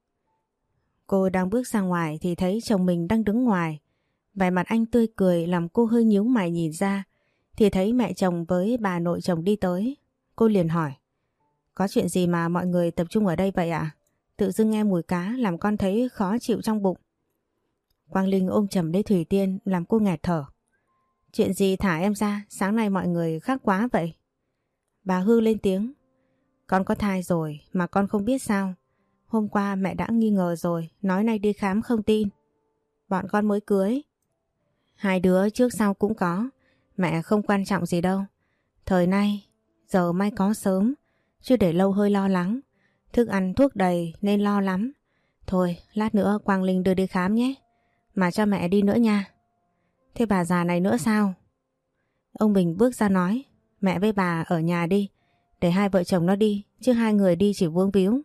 Cô đang bước ra ngoài thì thấy chồng mình đang đứng ngoài. Vẻ mặt anh tươi cười làm cô hơi nhíu mày nhìn ra. Thì thấy mẹ chồng với bà nội chồng đi tới. Cô liền hỏi. Có chuyện gì mà mọi người tập trung ở đây vậy ạ? Tự dưng nghe mùi cá làm con thấy khó chịu trong bụng. Quang Linh ôm chầm lấy Thủy Tiên làm cô nghẹt thở. Chuyện gì thả em ra, sáng nay mọi người khác quá vậy? Bà Hương lên tiếng. Con có thai rồi mà con không biết sao. Hôm qua mẹ đã nghi ngờ rồi, nói nay đi khám không tin. Bọn con mới cưới. Hai đứa trước sau cũng có, mẹ không quan trọng gì đâu. Thời nay, giờ may có sớm, chứ để lâu hơi lo lắng. Thức ăn thuốc đầy nên lo lắm. Thôi, lát nữa Quang Linh đưa đi khám nhé. Mà cho mẹ đi nữa nha. Thế bà già này nữa sao? Ông Bình bước ra nói. Mẹ với bà ở nhà đi, để hai vợ chồng nó đi, chứ hai người đi chỉ vương víu.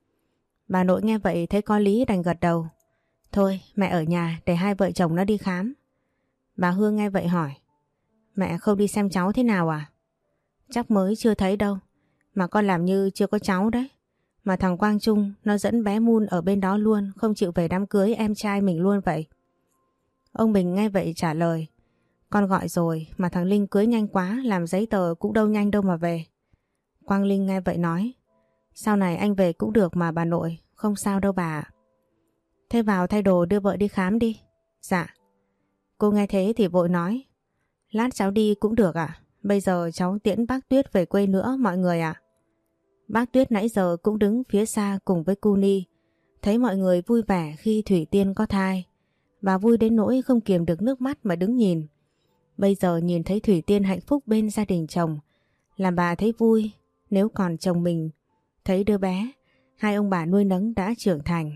Bà nội nghe vậy thấy có lý đành gật đầu. Thôi mẹ ở nhà để hai vợ chồng nó đi khám. Bà Hương nghe vậy hỏi. Mẹ không đi xem cháu thế nào à? Chắc mới chưa thấy đâu. Mà con làm như chưa có cháu đấy. Mà thằng Quang Trung nó dẫn bé Moon ở bên đó luôn, không chịu về đám cưới em trai mình luôn vậy. Ông Bình nghe vậy trả lời. Con gọi rồi mà thằng Linh cưới nhanh quá, làm giấy tờ cũng đâu nhanh đâu mà về. Quang Linh nghe vậy nói. Sau này anh về cũng được mà bà nội, không sao đâu bà. Thế vào thay đồ đưa vợ đi khám đi. Dạ. Cô nghe thế thì vội nói. Lát cháu đi cũng được ạ. Bây giờ cháu tiễn bác Tuyết về quê nữa mọi người ạ. Bác Tuyết nãy giờ cũng đứng phía xa cùng với cu Ni. Thấy mọi người vui vẻ khi Thủy Tiên có thai. Bà vui đến nỗi không kiềm được nước mắt mà đứng nhìn. Bây giờ nhìn thấy Thủy Tiên hạnh phúc bên gia đình chồng, làm bà thấy vui. Nếu còn chồng mình thấy đứa bé, hai ông bà nuôi nấng đã trưởng thành.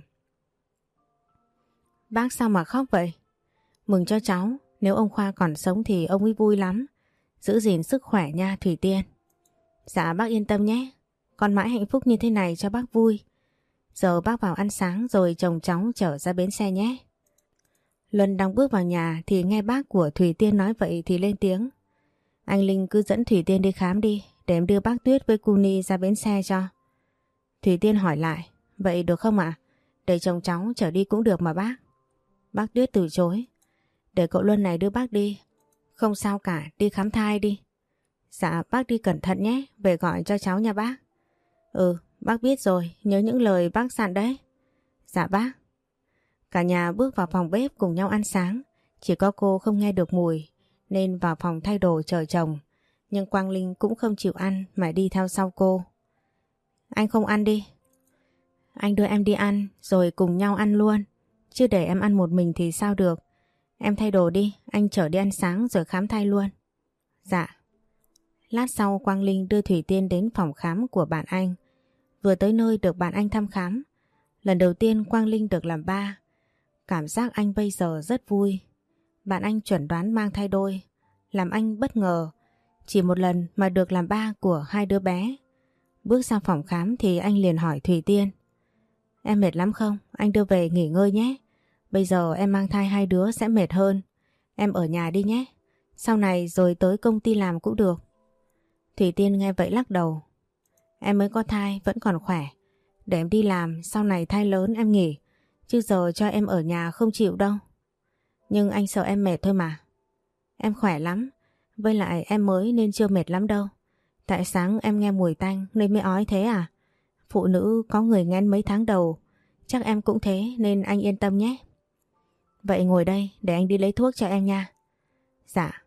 Bác sao mà khóc vậy? Mừng cho cháu, nếu ông Khoa còn sống thì ông ấy vui lắm. Giữ gìn sức khỏe nha Thủy Tiên. Dạ bác yên tâm nhé, con mãi hạnh phúc như thế này cho bác vui. Giờ bác vào ăn sáng rồi chồng cháu chở ra bến xe nhé. Luân đang bước vào nhà thì nghe bác của Thủy Tiên nói vậy thì lên tiếng. Anh Linh cứ dẫn Thủy Tiên đi khám đi, để em đưa bác Tuyết với cô Ni ra bến xe cho. Thủy Tiên hỏi lại, vậy được không ạ? Để chồng cháu chở đi cũng được mà bác. Bác Tuyết từ chối. Để cậu Luân này đưa bác đi. Không sao cả, đi khám thai đi. Dạ bác đi cẩn thận nhé, về gọi cho cháu nha bác. Ừ, bác biết rồi, nhớ những lời bác dặn đấy. Dạ bác. Cả nhà bước vào phòng bếp cùng nhau ăn sáng. Chỉ có cô không nghe được mùi nên vào phòng thay đồ chờ chồng. Nhưng Quang Linh cũng không chịu ăn mà đi theo sau cô. Anh không ăn đi. Anh đưa em đi ăn rồi cùng nhau ăn luôn. Chứ để em ăn một mình thì sao được. Em thay đồ đi, anh chở đi ăn sáng rồi khám thai luôn. Dạ. Lát sau Quang Linh đưa Thủy Tiên đến phòng khám của bạn anh. Vừa tới nơi được bạn anh thăm khám. Lần đầu tiên Quang Linh được làm ba. Cảm giác anh bây giờ rất vui. Bạn anh chuẩn đoán mang thai đôi, làm anh bất ngờ. Chỉ một lần mà được làm ba của hai đứa bé. Bước ra phòng khám thì anh liền hỏi Thủy Tiên. Em mệt lắm không? Anh đưa về nghỉ ngơi nhé. Bây giờ em mang thai hai đứa sẽ mệt hơn. Em ở nhà đi nhé. Sau này rồi tới công ty làm cũng được. Thủy Tiên nghe vậy lắc đầu. Em mới có thai vẫn còn khỏe. Để em đi làm, sau này thai lớn em nghỉ. Chứ giờ cho em ở nhà không chịu đâu. Nhưng anh sợ em mệt thôi mà. Em khỏe lắm. Với lại em mới nên chưa mệt lắm đâu. Tại sáng em nghe mùi tanh nên mới ói thế à? Phụ nữ có người nghén mấy tháng đầu. Chắc em cũng thế nên anh yên tâm nhé. Vậy ngồi đây để anh đi lấy thuốc cho em nha. Dạ.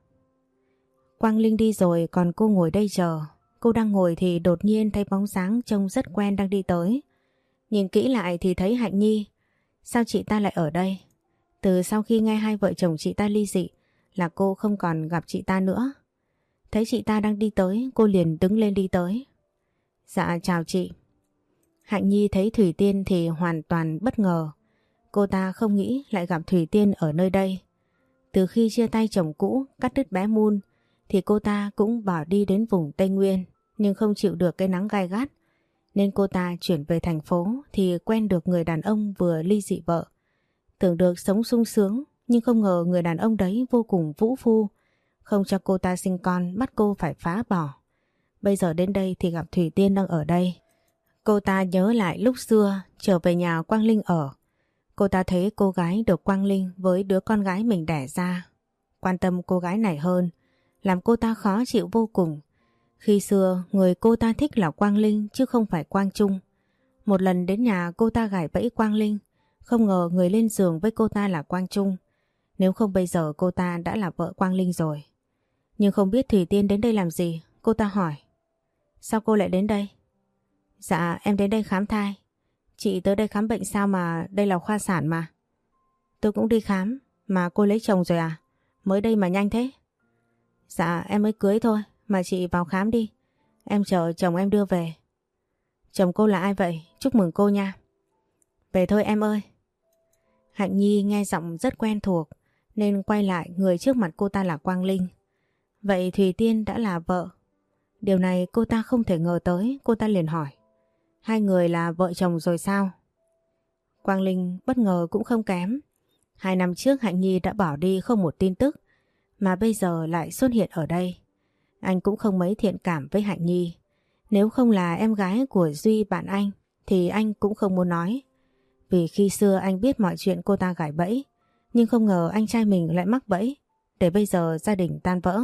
Quang Linh đi rồi còn cô ngồi đây chờ. Cô đang ngồi thì đột nhiên thấy bóng dáng trông rất quen đang đi tới. Nhìn kỹ lại thì thấy Hạnh Nhi. Sao chị ta lại ở đây? Từ sau khi nghe hai vợ chồng chị ta ly dị là cô không còn gặp chị ta nữa. Thấy chị ta đang đi tới, cô liền đứng lên đi tới. Dạ chào chị. Hạnh Nhi thấy Thủy Tiên thì hoàn toàn bất ngờ. Cô ta không nghĩ lại gặp Thủy Tiên ở nơi đây. Từ khi chia tay chồng cũ, cắt đứt bé Moon, thì cô ta cũng bỏ đi đến vùng Tây Nguyên, nhưng không chịu được cái nắng gai gắt. Nên cô ta chuyển về thành phố thì quen được người đàn ông vừa ly dị vợ. Tưởng được sống sung sướng, nhưng không ngờ người đàn ông đấy vô cùng vũ phu, không cho cô ta sinh con, bắt cô phải phá bỏ. Bây giờ đến đây thì gặp Thủy Tiên đang ở đây. Cô ta nhớ lại lúc xưa trở về nhà Quang Linh ở. Cô ta thấy cô gái được Quang Linh với đứa con gái mình đẻ ra quan tâm cô gái này hơn, làm cô ta khó chịu vô cùng. Khi xưa người cô ta thích là Quang Linh chứ không phải Quang Trung. Một lần đến nhà cô ta gài bẫy Quang Linh, không ngờ người lên giường với cô ta là Quang Trung. Nếu không bây giờ cô ta đã là vợ Quang Linh rồi. Nhưng không biết Thủy Tiên đến đây làm gì, cô ta hỏi. Sao cô lại đến đây? Dạ em đến đây khám thai. Chị tới đây khám bệnh sao mà đây là khoa sản mà. Tôi cũng đi khám, mà cô lấy chồng rồi à? Mới đây mà nhanh thế. Dạ em mới cưới thôi, mà chị vào khám đi. Em chờ chồng em đưa về. Chồng cô là ai vậy? Chúc mừng cô nha. Về thôi em ơi. Hạnh Nhi nghe giọng rất quen thuộc nên quay lại, người trước mặt cô ta là Quang Linh. Vậy Thùy Tiên đã là vợ. Điều này cô ta không thể ngờ tới, cô ta liền hỏi. Hai người là vợ chồng rồi sao? Quang Linh bất ngờ cũng không kém. Hai năm trước Hạnh Nhi đã bỏ đi không một tin tức, mà bây giờ lại xuất hiện ở đây. Anh cũng không mấy thiện cảm với Hạnh Nhi. Nếu không là em gái của Duy bạn anh thì anh cũng không muốn nói. Vì khi xưa anh biết mọi chuyện cô ta gài bẫy, nhưng không ngờ anh trai mình lại mắc bẫy, để bây giờ gia đình tan vỡ.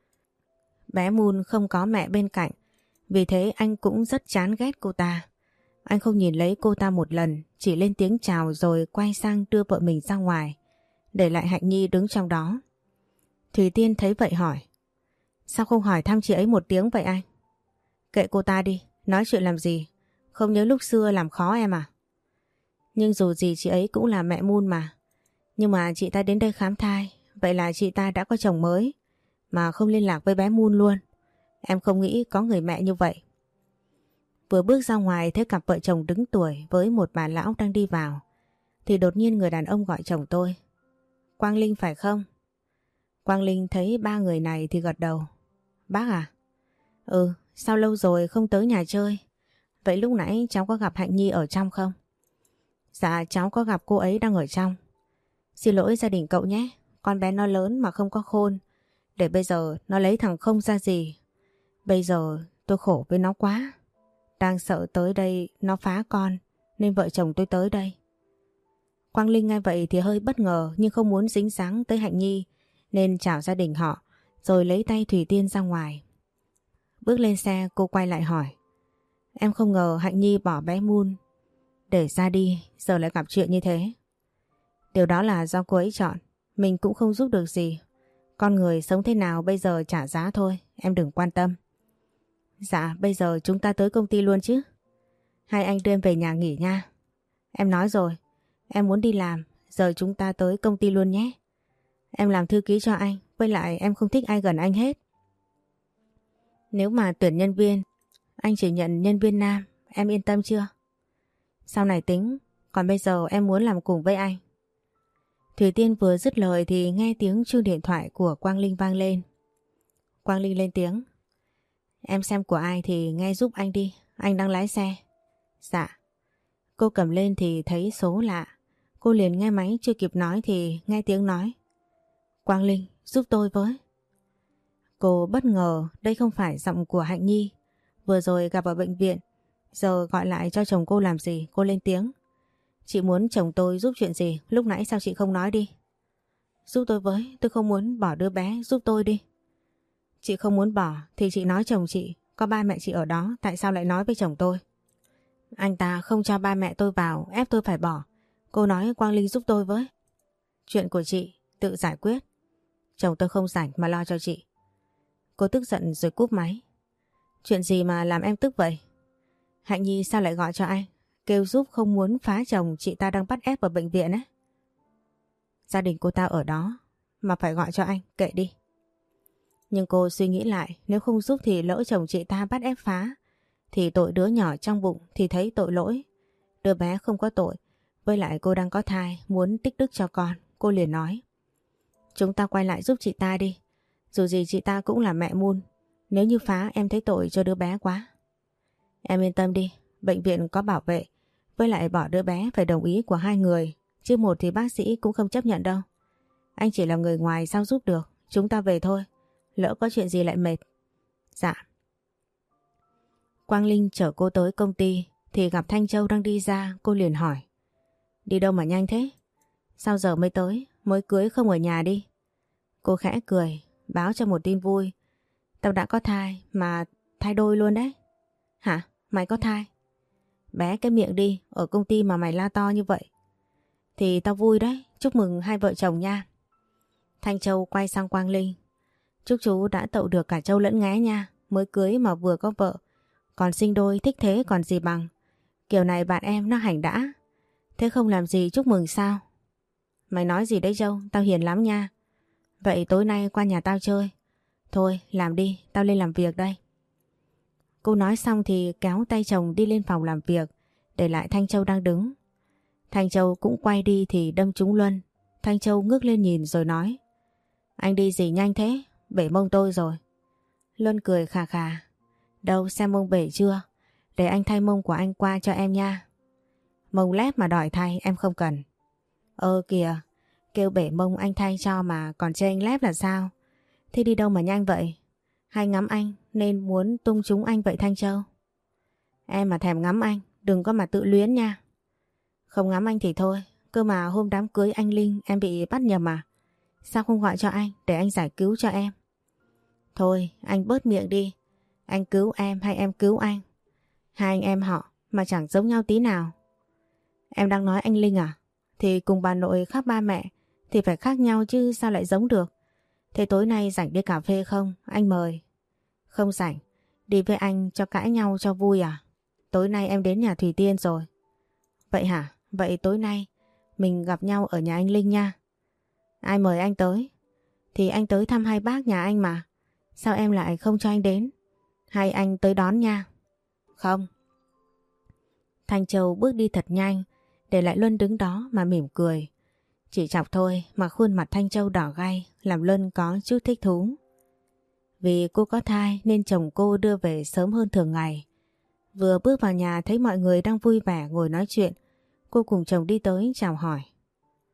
Bé Moon không có mẹ bên cạnh, vì thế anh cũng rất chán ghét cô ta. Anh không nhìn lấy cô ta một lần, chỉ lên tiếng chào rồi quay sang đưa vợ mình ra ngoài, để lại Hạnh Nhi đứng trong đó. Thùy Tiên thấy vậy hỏi. Sao không hỏi thăm chị ấy một tiếng vậy anh? Kệ cô ta đi, nói chuyện làm gì? Không nhớ lúc xưa làm khó em à? Nhưng dù gì chị ấy cũng là mẹ Moon mà. Nhưng mà chị ta đến đây khám thai, vậy là chị ta đã có chồng mới mà không liên lạc với bé Moon luôn. Em không nghĩ có người mẹ như vậy. Vừa bước ra ngoài thấy cặp vợ chồng đứng tuổi với một bà lão đang đi vào, thì đột nhiên người đàn ông gọi chồng tôi. Quang Linh phải không? Quang Linh thấy ba người này thì gật đầu. Bác à? Ừ, sao lâu rồi không tới nhà chơi? Vậy lúc nãy cháu có gặp Hạnh Nhi ở trong không? Dạ cháu có gặp cô ấy đang ở trong. Xin lỗi gia đình cậu nhé. Con bé nó lớn mà không có khôn. Để bây giờ nó lấy thằng không ra gì. Bây giờ tôi khổ với nó quá. Đang sợ tới đây nó phá con. Nên vợ chồng tôi tới đây. Quang Linh nghe vậy thì hơi bất ngờ nhưng không muốn dính dáng tới Hạnh Nhi nên chào gia đình họ rồi lấy tay Thủy Tiên ra ngoài. Bước lên xe cô quay lại hỏi. Em không ngờ Hạnh Nhi bỏ bé Moon để ra đi giờ lại gặp chuyện như thế. Điều đó là do cô ấy chọn. Mình cũng không giúp được gì. Con người sống thế nào bây giờ trả giá thôi. Em đừng quan tâm. Dạ bây giờ chúng ta tới công ty luôn chứ. Hai anh đưa em về nhà nghỉ nha. Em nói rồi. Em muốn đi làm. Giờ chúng ta tới công ty luôn nhé. Em làm thư ký cho anh. Với lại em không thích ai gần anh hết. Nếu mà tuyển nhân viên, anh chỉ nhận nhân viên nam. Em yên tâm chưa? Sau này tính. Còn bây giờ em muốn làm cùng với anh. Thủy Tiên vừa dứt lời thì nghe tiếng chuông điện thoại của Quang Linh vang lên. Quang Linh lên tiếng. Em xem của ai thì nghe giúp anh đi. Anh đang lái xe. Dạ. Cô cầm lên thì thấy số lạ. Cô liền nghe máy chưa kịp nói thì nghe tiếng nói. Quang Linh giúp tôi với. Cô bất ngờ đây không phải giọng của Hạnh Nhi. Vừa rồi gặp ở bệnh viện. Giờ gọi lại cho chồng cô làm gì? Cô lên tiếng. Chị muốn chồng tôi giúp chuyện gì? Lúc nãy sao chị không nói đi? Giúp tôi với. Tôi không muốn bỏ đứa bé. Giúp tôi đi. Chị không muốn bỏ thì chị nói chồng chị. Có ba mẹ chị ở đó. Tại sao lại nói với chồng tôi? Anh ta không cho ba mẹ tôi vào. Ép tôi phải bỏ. Cô nói Quang Linh giúp tôi với. Chuyện của chị tự giải quyết. Chồng tôi không rảnh mà lo cho chị. Cô tức giận rồi cúp máy. Chuyện gì mà làm em tức vậy? Hạnh Nhi sao lại gọi cho anh? Kêu giúp không muốn phá chồng chị ta đang bắt ép ở bệnh viện ấy. Gia đình cô ta ở đó mà phải gọi cho anh, kệ đi. Nhưng cô suy nghĩ lại, nếu không giúp thì lỡ chồng chị ta bắt ép phá thì tội đứa nhỏ trong bụng thì thấy tội lỗi. Đứa bé không có tội, với lại cô đang có thai, muốn tích đức cho con. Cô liền nói. Chúng ta quay lại giúp chị ta đi. Dù gì chị ta cũng là mẹ Moon. Nếu như phá em thấy tội cho đứa bé quá. Em yên tâm đi, bệnh viện có bảo vệ. Với lại bỏ đứa bé phải đồng ý của hai người. Chứ một thì bác sĩ cũng không chấp nhận đâu. Anh chỉ là người ngoài sao giúp được. Chúng ta về thôi. Lỡ có chuyện gì lại mệt. Dạ. Quang Linh chở cô tới công ty thì gặp Thanh Châu đang đi ra. Cô liền hỏi. Đi đâu mà nhanh thế? Sao giờ mới tới? Mới cưới không ở nhà đi. Cô khẽ cười. Báo cho một tin vui. Tao đã có thai mà thai đôi luôn đấy. Hả? Mày có thai? Bé cái miệng đi. Ở công ty mà mày la to như vậy. Thì tao vui đấy. Chúc mừng hai vợ chồng nha. Thanh Châu quay sang Quang Linh. Chúc chú đã tậu được cả Châu lẫn Nghé nha. Mới cưới mà vừa có vợ. Còn sinh đôi thích thế còn gì bằng. Kiểu này bạn em nó hành đã. Thế không làm gì chúc mừng sao? Mày nói gì đấy Châu? Tao hiền lắm nha. Vậy tối nay qua nhà tao chơi. Thôi làm đi, tao lên làm việc đây. Cô nói xong thì kéo tay chồng đi lên phòng làm việc. Để lại Thanh Châu đang đứng. Thanh Châu cũng quay đi thì đâm trúng Luân. Thanh Châu ngước lên nhìn rồi nói. Anh đi gì nhanh thế? Bể mông tôi rồi. Luân cười khà khà. Đâu xem mông bể chưa? Để anh thay mông của anh qua cho em nha. Mông lép mà đòi thay em không cần. Ơ kìa, kêu bể mông anh thay cho mà còn chê anh lép là sao? Thế đi đâu mà nhanh vậy? Hay ngắm anh nên muốn tung trúng anh vậy Thanh Châu? Em mà thèm ngắm anh, đừng có mà tự luyến nha. Không ngắm anh thì thôi, cơ mà hôm đám cưới anh Linh em bị bắt nhầm à? Sao không gọi cho anh để anh giải cứu cho em? Thôi anh bớt miệng đi. Anh cứu em hay em cứu anh? Hai anh em họ mà chẳng giống nhau tí nào. Em đang nói anh Linh à? Thì cùng bà nội khác ba mẹ thì phải khác nhau chứ sao lại giống được. Thế tối nay rảnh đi cà phê không? Anh mời. Không rảnh. Đi với anh cho cãi nhau cho vui à? Tối nay em đến nhà Thủy Tiên rồi. Vậy hả? Vậy tối nay mình gặp nhau ở nhà anh Linh nha. Ai mời anh tới? Thì anh tới thăm hai bác nhà anh mà. Sao em lại không cho anh đến? Hay anh tới đón nha? Không. Thanh Châu bước đi thật nhanh, để lại Luân đứng đó mà mỉm cười. Chỉ chọc thôi mà khuôn mặt Thanh Châu đỏ gay làm Luân có chút thích thú. Vì cô có thai nên chồng cô đưa về sớm hơn thường ngày. Vừa bước vào nhà thấy mọi người đang vui vẻ ngồi nói chuyện, cô cùng chồng đi tới chào hỏi.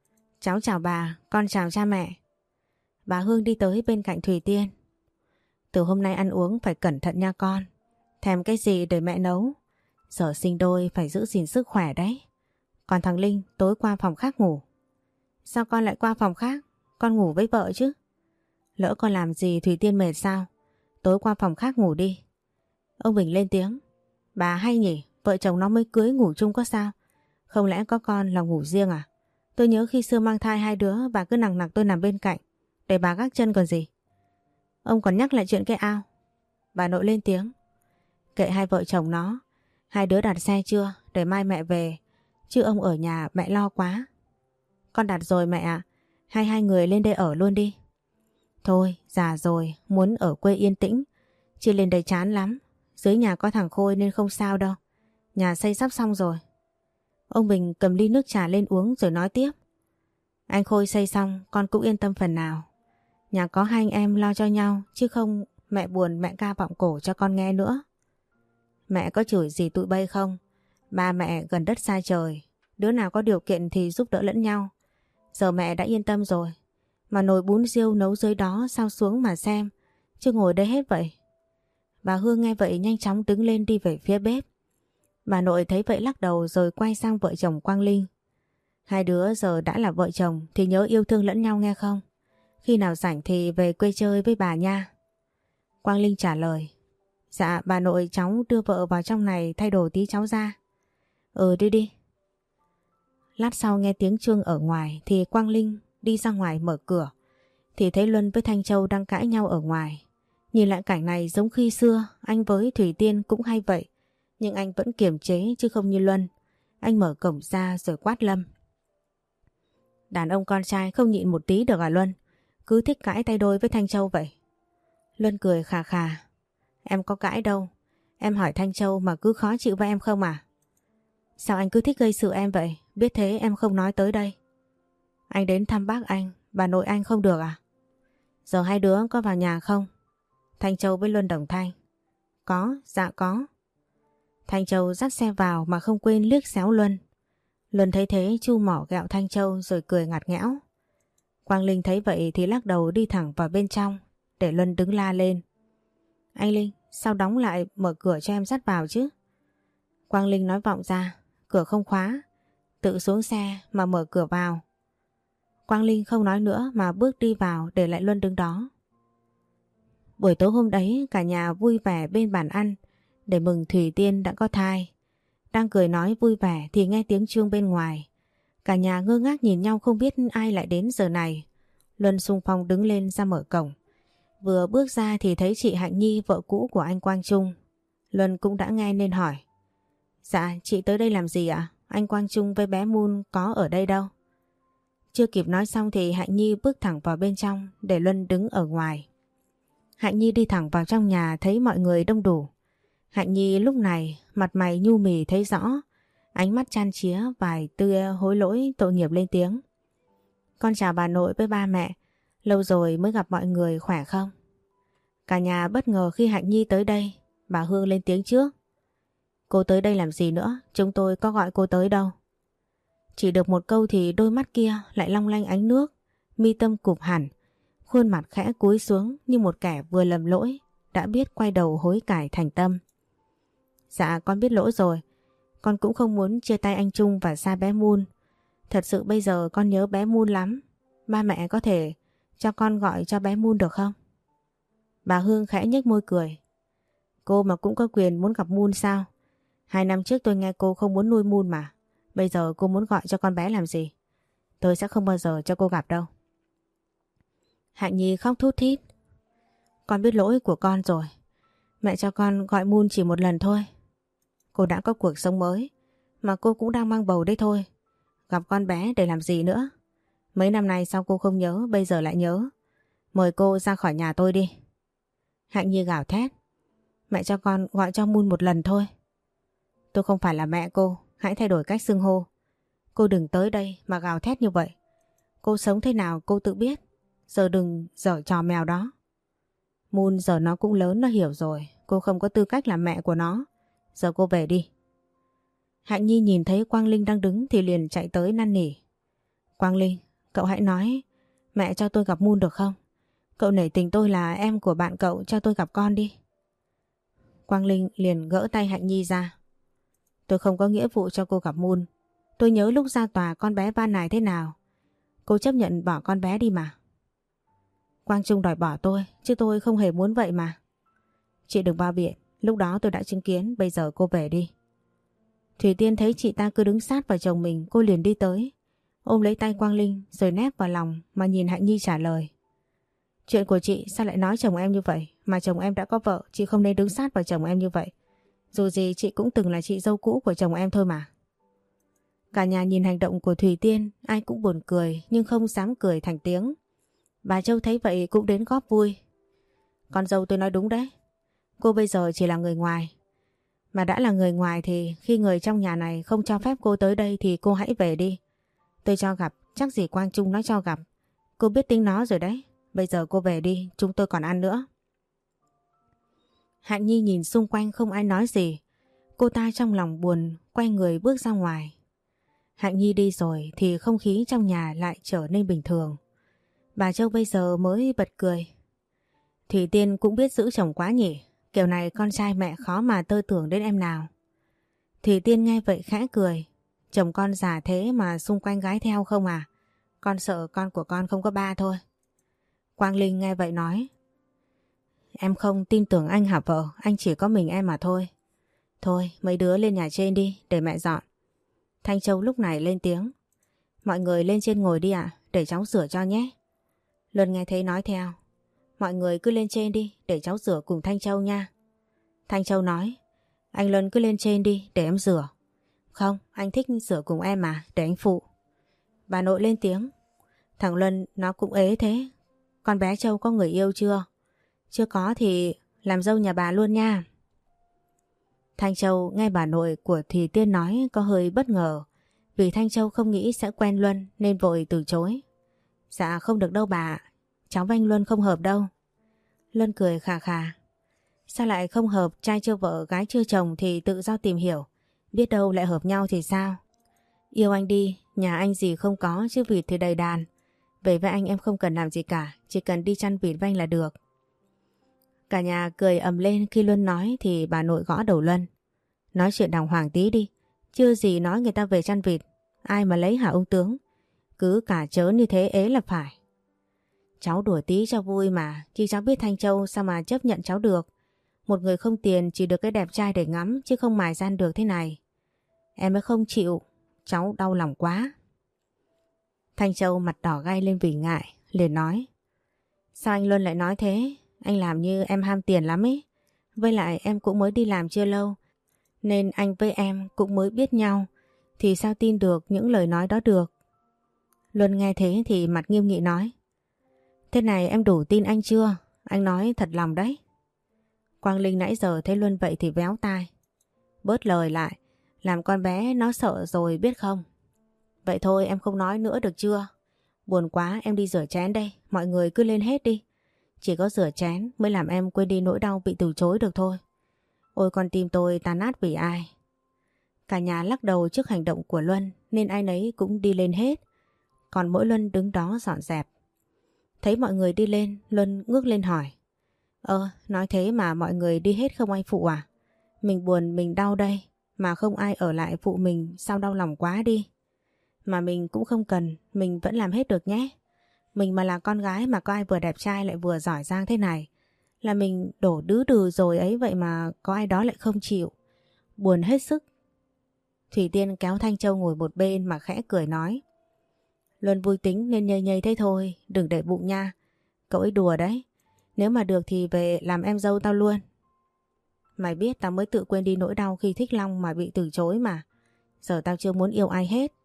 Cháu chào bà, con chào cha mẹ. Bà Hương đi tới bên cạnh Thủy Tiên. Từ hôm nay ăn uống phải cẩn thận nha con. Thèm cái gì để mẹ nấu. Giờ sinh đôi phải giữ gìn sức khỏe đấy. Còn thằng Linh tối qua phòng khác ngủ. Sao con lại qua phòng khác? Con ngủ với vợ chứ. Lỡ con làm gì Thủy Tiên mệt sao? Tối qua phòng khác ngủ đi. Ông Bình lên tiếng. Bà hay nhỉ, vợ chồng nó mới cưới ngủ chung có sao? Không lẽ có con là ngủ riêng à? Tôi nhớ khi xưa mang thai hai đứa bà cứ nằng nặc tôi nằm bên cạnh để bà gác chân còn gì. Ông còn nhắc lại chuyện cái ao. Bà nội lên tiếng. Kệ hai vợ chồng nó. Hai đứa đặt xe chưa? Để mai mẹ về. Chứ ông ở nhà mẹ lo quá. Con đặt rồi mẹ ạ. Hay hai người lên đây ở luôn đi. Thôi già rồi, muốn ở quê yên tĩnh. Chứ lên đây chán lắm. Dưới nhà có thằng Khôi nên không sao đâu. Nhà xây sắp xong rồi. Ông Bình cầm ly nước trà lên uống rồi nói tiếp. Anh Khôi xây xong con cũng yên tâm phần nào. Nhà có hai anh em lo cho nhau, chứ không mẹ buồn mẹ ca vọng cổ cho con nghe nữa. Mẹ có chửi gì tụi bay không? Ba mẹ gần đất xa trời. Đứa nào có điều kiện thì giúp đỡ lẫn nhau. Giờ mẹ đã yên tâm rồi. Mà nồi bún riêu nấu dưới đó sao xuống mà xem. Chứ ngồi đây hết vậy. Bà Hương nghe vậy nhanh chóng đứng lên đi về phía bếp. Bà nội thấy vậy lắc đầu rồi quay sang vợ chồng Quang Linh. Hai đứa giờ đã là vợ chồng thì nhớ yêu thương lẫn nhau nghe không? Khi nào rảnh thì về quê chơi với bà nha. Quang Linh trả lời. Dạ bà nội cháu đưa vợ vào trong này thay đồ tí cháu ra. Ừ đi đi. Lát sau nghe tiếng chuông ở ngoài thì Quang Linh đi ra ngoài mở cửa. Thì thấy Luân với Thanh Châu đang cãi nhau ở ngoài. Nhìn lại cảnh này giống khi xưa anh với Thủy Tiên cũng hay vậy. Nhưng anh vẫn kiềm chế chứ không như Luân. Anh mở cổng ra rồi quát Lâm. Đàn ông con trai không nhịn một tí được à Luân? Cứ thích cãi tay đôi với Thanh Châu vậy. Luân cười khà khà. Em có cãi đâu. Em hỏi Thanh Châu mà cứ khó chịu với em không à? Sao anh cứ thích gây sự em vậy? Biết thế em không nói tới đây. Anh đến thăm bác anh, bà nội anh không được à? Giờ hai đứa có vào nhà không? Thanh Châu với Luân đồng thanh. Có, dạ có. Thanh Châu dắt xe vào mà không quên liếc xéo Luân. Luân thấy thế chu mỏ gẹo Thanh Châu rồi cười ngặt nghẽo. Quang Linh thấy vậy thì lắc đầu đi thẳng vào bên trong để Luân đứng la lên. Anh Linh, sao đóng lại mở cửa cho em dắt vào chứ? Quang Linh nói vọng ra, cửa không khóa, tự xuống xe mà mở cửa vào. Quang Linh không nói nữa mà bước đi vào để lại Luân đứng đó. Buổi tối hôm đấy cả nhà vui vẻ bên bàn ăn để mừng Thủy Tiên đã có thai. Đang cười nói vui vẻ thì nghe tiếng chuông bên ngoài. Cả nhà ngơ ngác nhìn nhau không biết ai lại đến giờ này. Luân xung phong đứng lên ra mở cổng. Vừa bước ra thì thấy chị Hạnh Nhi vợ cũ của anh Quang Trung. Luân cũng đã nghe nên hỏi. Dạ chị tới đây làm gì ạ? Anh Quang Trung với bé Moon có ở đây đâu? Chưa kịp nói xong thì Hạnh Nhi bước thẳng vào bên trong để Luân đứng ở ngoài. Hạnh Nhi đi thẳng vào trong nhà thấy mọi người đông đủ. Hạnh Nhi lúc này mặt mày nhu mì thấy rõ, ánh mắt chan chía vài tia hối lỗi tội nghiệp lên tiếng. Con chào bà nội với ba mẹ, lâu rồi mới gặp mọi người khỏe không? Cả nhà bất ngờ khi Hạnh Nhi tới đây, bà Hương lên tiếng trước. Cô tới đây làm gì nữa, chúng tôi có gọi cô tới đâu. Chỉ được một câu thì đôi mắt kia lại long lanh ánh nước, mi tâm cụp hẳn, khuôn mặt khẽ cúi xuống như một kẻ vừa lầm lỗi, đã biết quay đầu hối cải thành tâm. Dạ con biết lỗi rồi, con cũng không muốn chia tay anh Trung và xa bé Moon. Thật sự bây giờ con nhớ bé Moon lắm, ba mẹ có thể cho con gọi cho bé Moon được không? Bà Hương khẽ nhếch môi cười. Cô mà cũng có quyền muốn gặp Moon sao? Hai năm trước tôi nghe cô không muốn nuôi Moon mà. Bây giờ cô muốn gọi cho con bé làm gì? Tôi sẽ không bao giờ cho cô gặp đâu. Hạnh Nhi khóc thút thít. Con biết lỗi của con rồi. Mẹ cho con gọi Moon chỉ một lần thôi. Cô đã có cuộc sống mới, mà cô cũng đang mang bầu đấy thôi. Gặp con bé để làm gì nữa? Mấy năm nay sao cô không nhớ, bây giờ lại nhớ? Mời cô ra khỏi nhà tôi đi. Hạnh Nhi gào thét. Mẹ cho con gọi cho Moon một lần thôi. Tôi không phải là mẹ cô, hãy thay đổi cách xưng hô. Cô đừng tới đây mà gào thét như vậy. Cô sống thế nào cô tự biết. Giờ đừng giở trò mèo đó. Moon giờ nó cũng lớn, nó hiểu rồi. Cô không có tư cách làm mẹ của nó. Giờ cô về đi. Hạnh Nhi nhìn thấy Quang Linh đang đứng thì liền chạy tới năn nỉ. Quang Linh, Cậu hãy nói mẹ cho tôi gặp Moon được không? Cậu nể tình tôi là em của bạn cậu, cho tôi gặp con đi. Quang Linh liền gỡ tay Hạnh Nhi ra. Tôi không có nghĩa vụ cho cô gặp Moon. Tôi nhớ lúc ra tòa con bé van nài thế nào. Cô chấp nhận bỏ con bé đi mà. Quang Trung đòi bỏ tôi, chứ tôi không hề muốn vậy mà. Chị đừng bao biện, lúc đó tôi đã chứng kiến, bây giờ cô về đi. Thủy Tiên thấy chị ta cứ đứng sát vào chồng mình, cô liền đi tới, ôm lấy tay Quang Linh rồi nép vào lòng mà nhìn Hạnh Nhi trả lời. Chuyện của chị sao lại nói chồng em như vậy, mà chồng em đã có vợ, chị không nên đứng sát vào chồng em như vậy. Dù gì chị cũng từng là chị dâu cũ của chồng em thôi mà. Cả nhà nhìn hành động của Thủy Tiên, ai cũng buồn cười nhưng không dám cười thành tiếng. Bà Châu thấy vậy cũng đến góp vui. Con dâu tôi nói đúng đấy. Cô bây giờ chỉ là người ngoài. Mà đã là người ngoài thì khi người trong nhà này không cho phép cô tới đây thì cô hãy về đi. Tôi cho gặp, chắc gì Quang Trung nó cho gặp. Cô biết tính nó rồi đấy. Bây giờ cô về đi, chúng tôi còn ăn nữa. Hạnh Nhi nhìn xung quanh không ai nói gì. Cô ta trong lòng buồn, quay người bước ra ngoài. Hạnh Nhi đi rồi thì không khí trong nhà lại trở nên bình thường. Bà Châu bây giờ mới bật cười. Thủy Tiên cũng biết giữ chồng quá nhỉ. Kiểu này con trai mẹ khó mà tơ tưởng đến em nào. Thủy Tiên nghe vậy khẽ cười. Chồng con già thế mà xung quanh gái theo không à? Con sợ con của con không có ba thôi. Quang Linh nghe vậy nói. Em không tin tưởng anh hả vợ? Anh chỉ có mình em mà thôi. Thôi mấy đứa lên nhà trên đi để mẹ dọn. Thanh Châu lúc này lên tiếng. Mọi người lên trên ngồi đi ạ, để cháu rửa cho nhé. Luân nghe thấy nói theo. Mọi người cứ lên trên đi để cháu rửa cùng Thanh Châu nha. Thanh Châu nói. Anh Luân cứ lên trên đi để em rửa. Không, anh thích rửa cùng em mà, để anh phụ. Bà nội lên tiếng. Thằng Luân nó cũng ế thế. Con bé Châu có người yêu chưa? Chưa có thì làm dâu nhà bà luôn nha. Thanh Châu nghe bà nội của Thùy Tiên nói có hơi bất ngờ. Vì Thanh Châu không nghĩ sẽ quen Luân nên vội từ chối. Dạ không được đâu bà. Cháu với anh Luân không hợp đâu. Luân cười khà khà. Sao lại không hợp, trai chưa vợ gái chưa chồng thì tự do tìm hiểu. Biết đâu lại hợp nhau thì sao? Yêu anh đi, nhà anh gì không có chứ vịt thì đầy đàn. Về với anh em không cần làm gì cả, chỉ cần đi chăn vịt với anh là được. Cả nhà cười ầm lên khi Luân nói thì bà nội gõ đầu Luân. Nói chuyện đàng hoàng tí đi, chưa gì nói người ta về chăn vịt. Ai mà lấy hả ông tướng? Cứ cả chớn như thế ế là phải. Cháu đùa tí cho vui mà, chứ cháu biết Thanh Châu sao mà chấp nhận cháu được. Một người không tiền chỉ được cái đẹp trai để ngắm chứ không mài gian được thế này. Em mới không chịu, cháu đau lòng quá. Thanh Châu mặt đỏ gay lên vì ngại, liền nói. Sao anh Luân lại nói thế? Anh làm như em ham tiền lắm ấy. Với lại em cũng mới đi làm chưa lâu, nên anh với em cũng mới biết nhau. Thì sao tin được những lời nói đó được? Luân nghe thế thì mặt nghiêm nghị nói. Thế này em đủ tin anh chưa? Anh nói thật lòng đấy. Quang Linh nãy giờ thấy Luân vậy thì véo tai. Bớt lời lại, làm con bé nó sợ rồi biết không? Vậy thôi em không nói nữa được chưa? Buồn quá, em đi rửa chén đây, mọi người cứ lên hết đi. Chỉ có rửa chén mới làm em quên đi nỗi đau bị từ chối được thôi. Ôi con tim tôi tan nát vì ai? Cả nhà lắc đầu trước hành động của Luân nên ai nấy cũng đi lên hết. Còn mỗi Luân đứng đó dọn dẹp. Thấy mọi người đi lên, Luân ngước lên hỏi. Ơ, nói thế mà mọi người đi hết không ai phụ à? Mình buồn mình đau đây, mà không ai ở lại phụ mình sao đau lòng quá đi. Mà mình cũng không cần, mình vẫn làm hết được nhé. Mình mà là con gái mà có ai vừa đẹp trai lại vừa giỏi giang thế này. Là mình đổ đứ đừ rồi ấy, vậy mà có ai đó lại không chịu. Buồn hết sức. Thủy Tiên kéo Thanh Châu ngồi một bên mà khẽ cười nói. Luân vui tính nên nhây nhây thế thôi, đừng để bụng nha. Cậu ấy đùa đấy. Nếu mà được thì về làm em dâu tao luôn. Mày biết tao mới tự quên đi nỗi đau khi thích Long mà bị từ chối mà. Giờ tao chưa muốn yêu ai hết.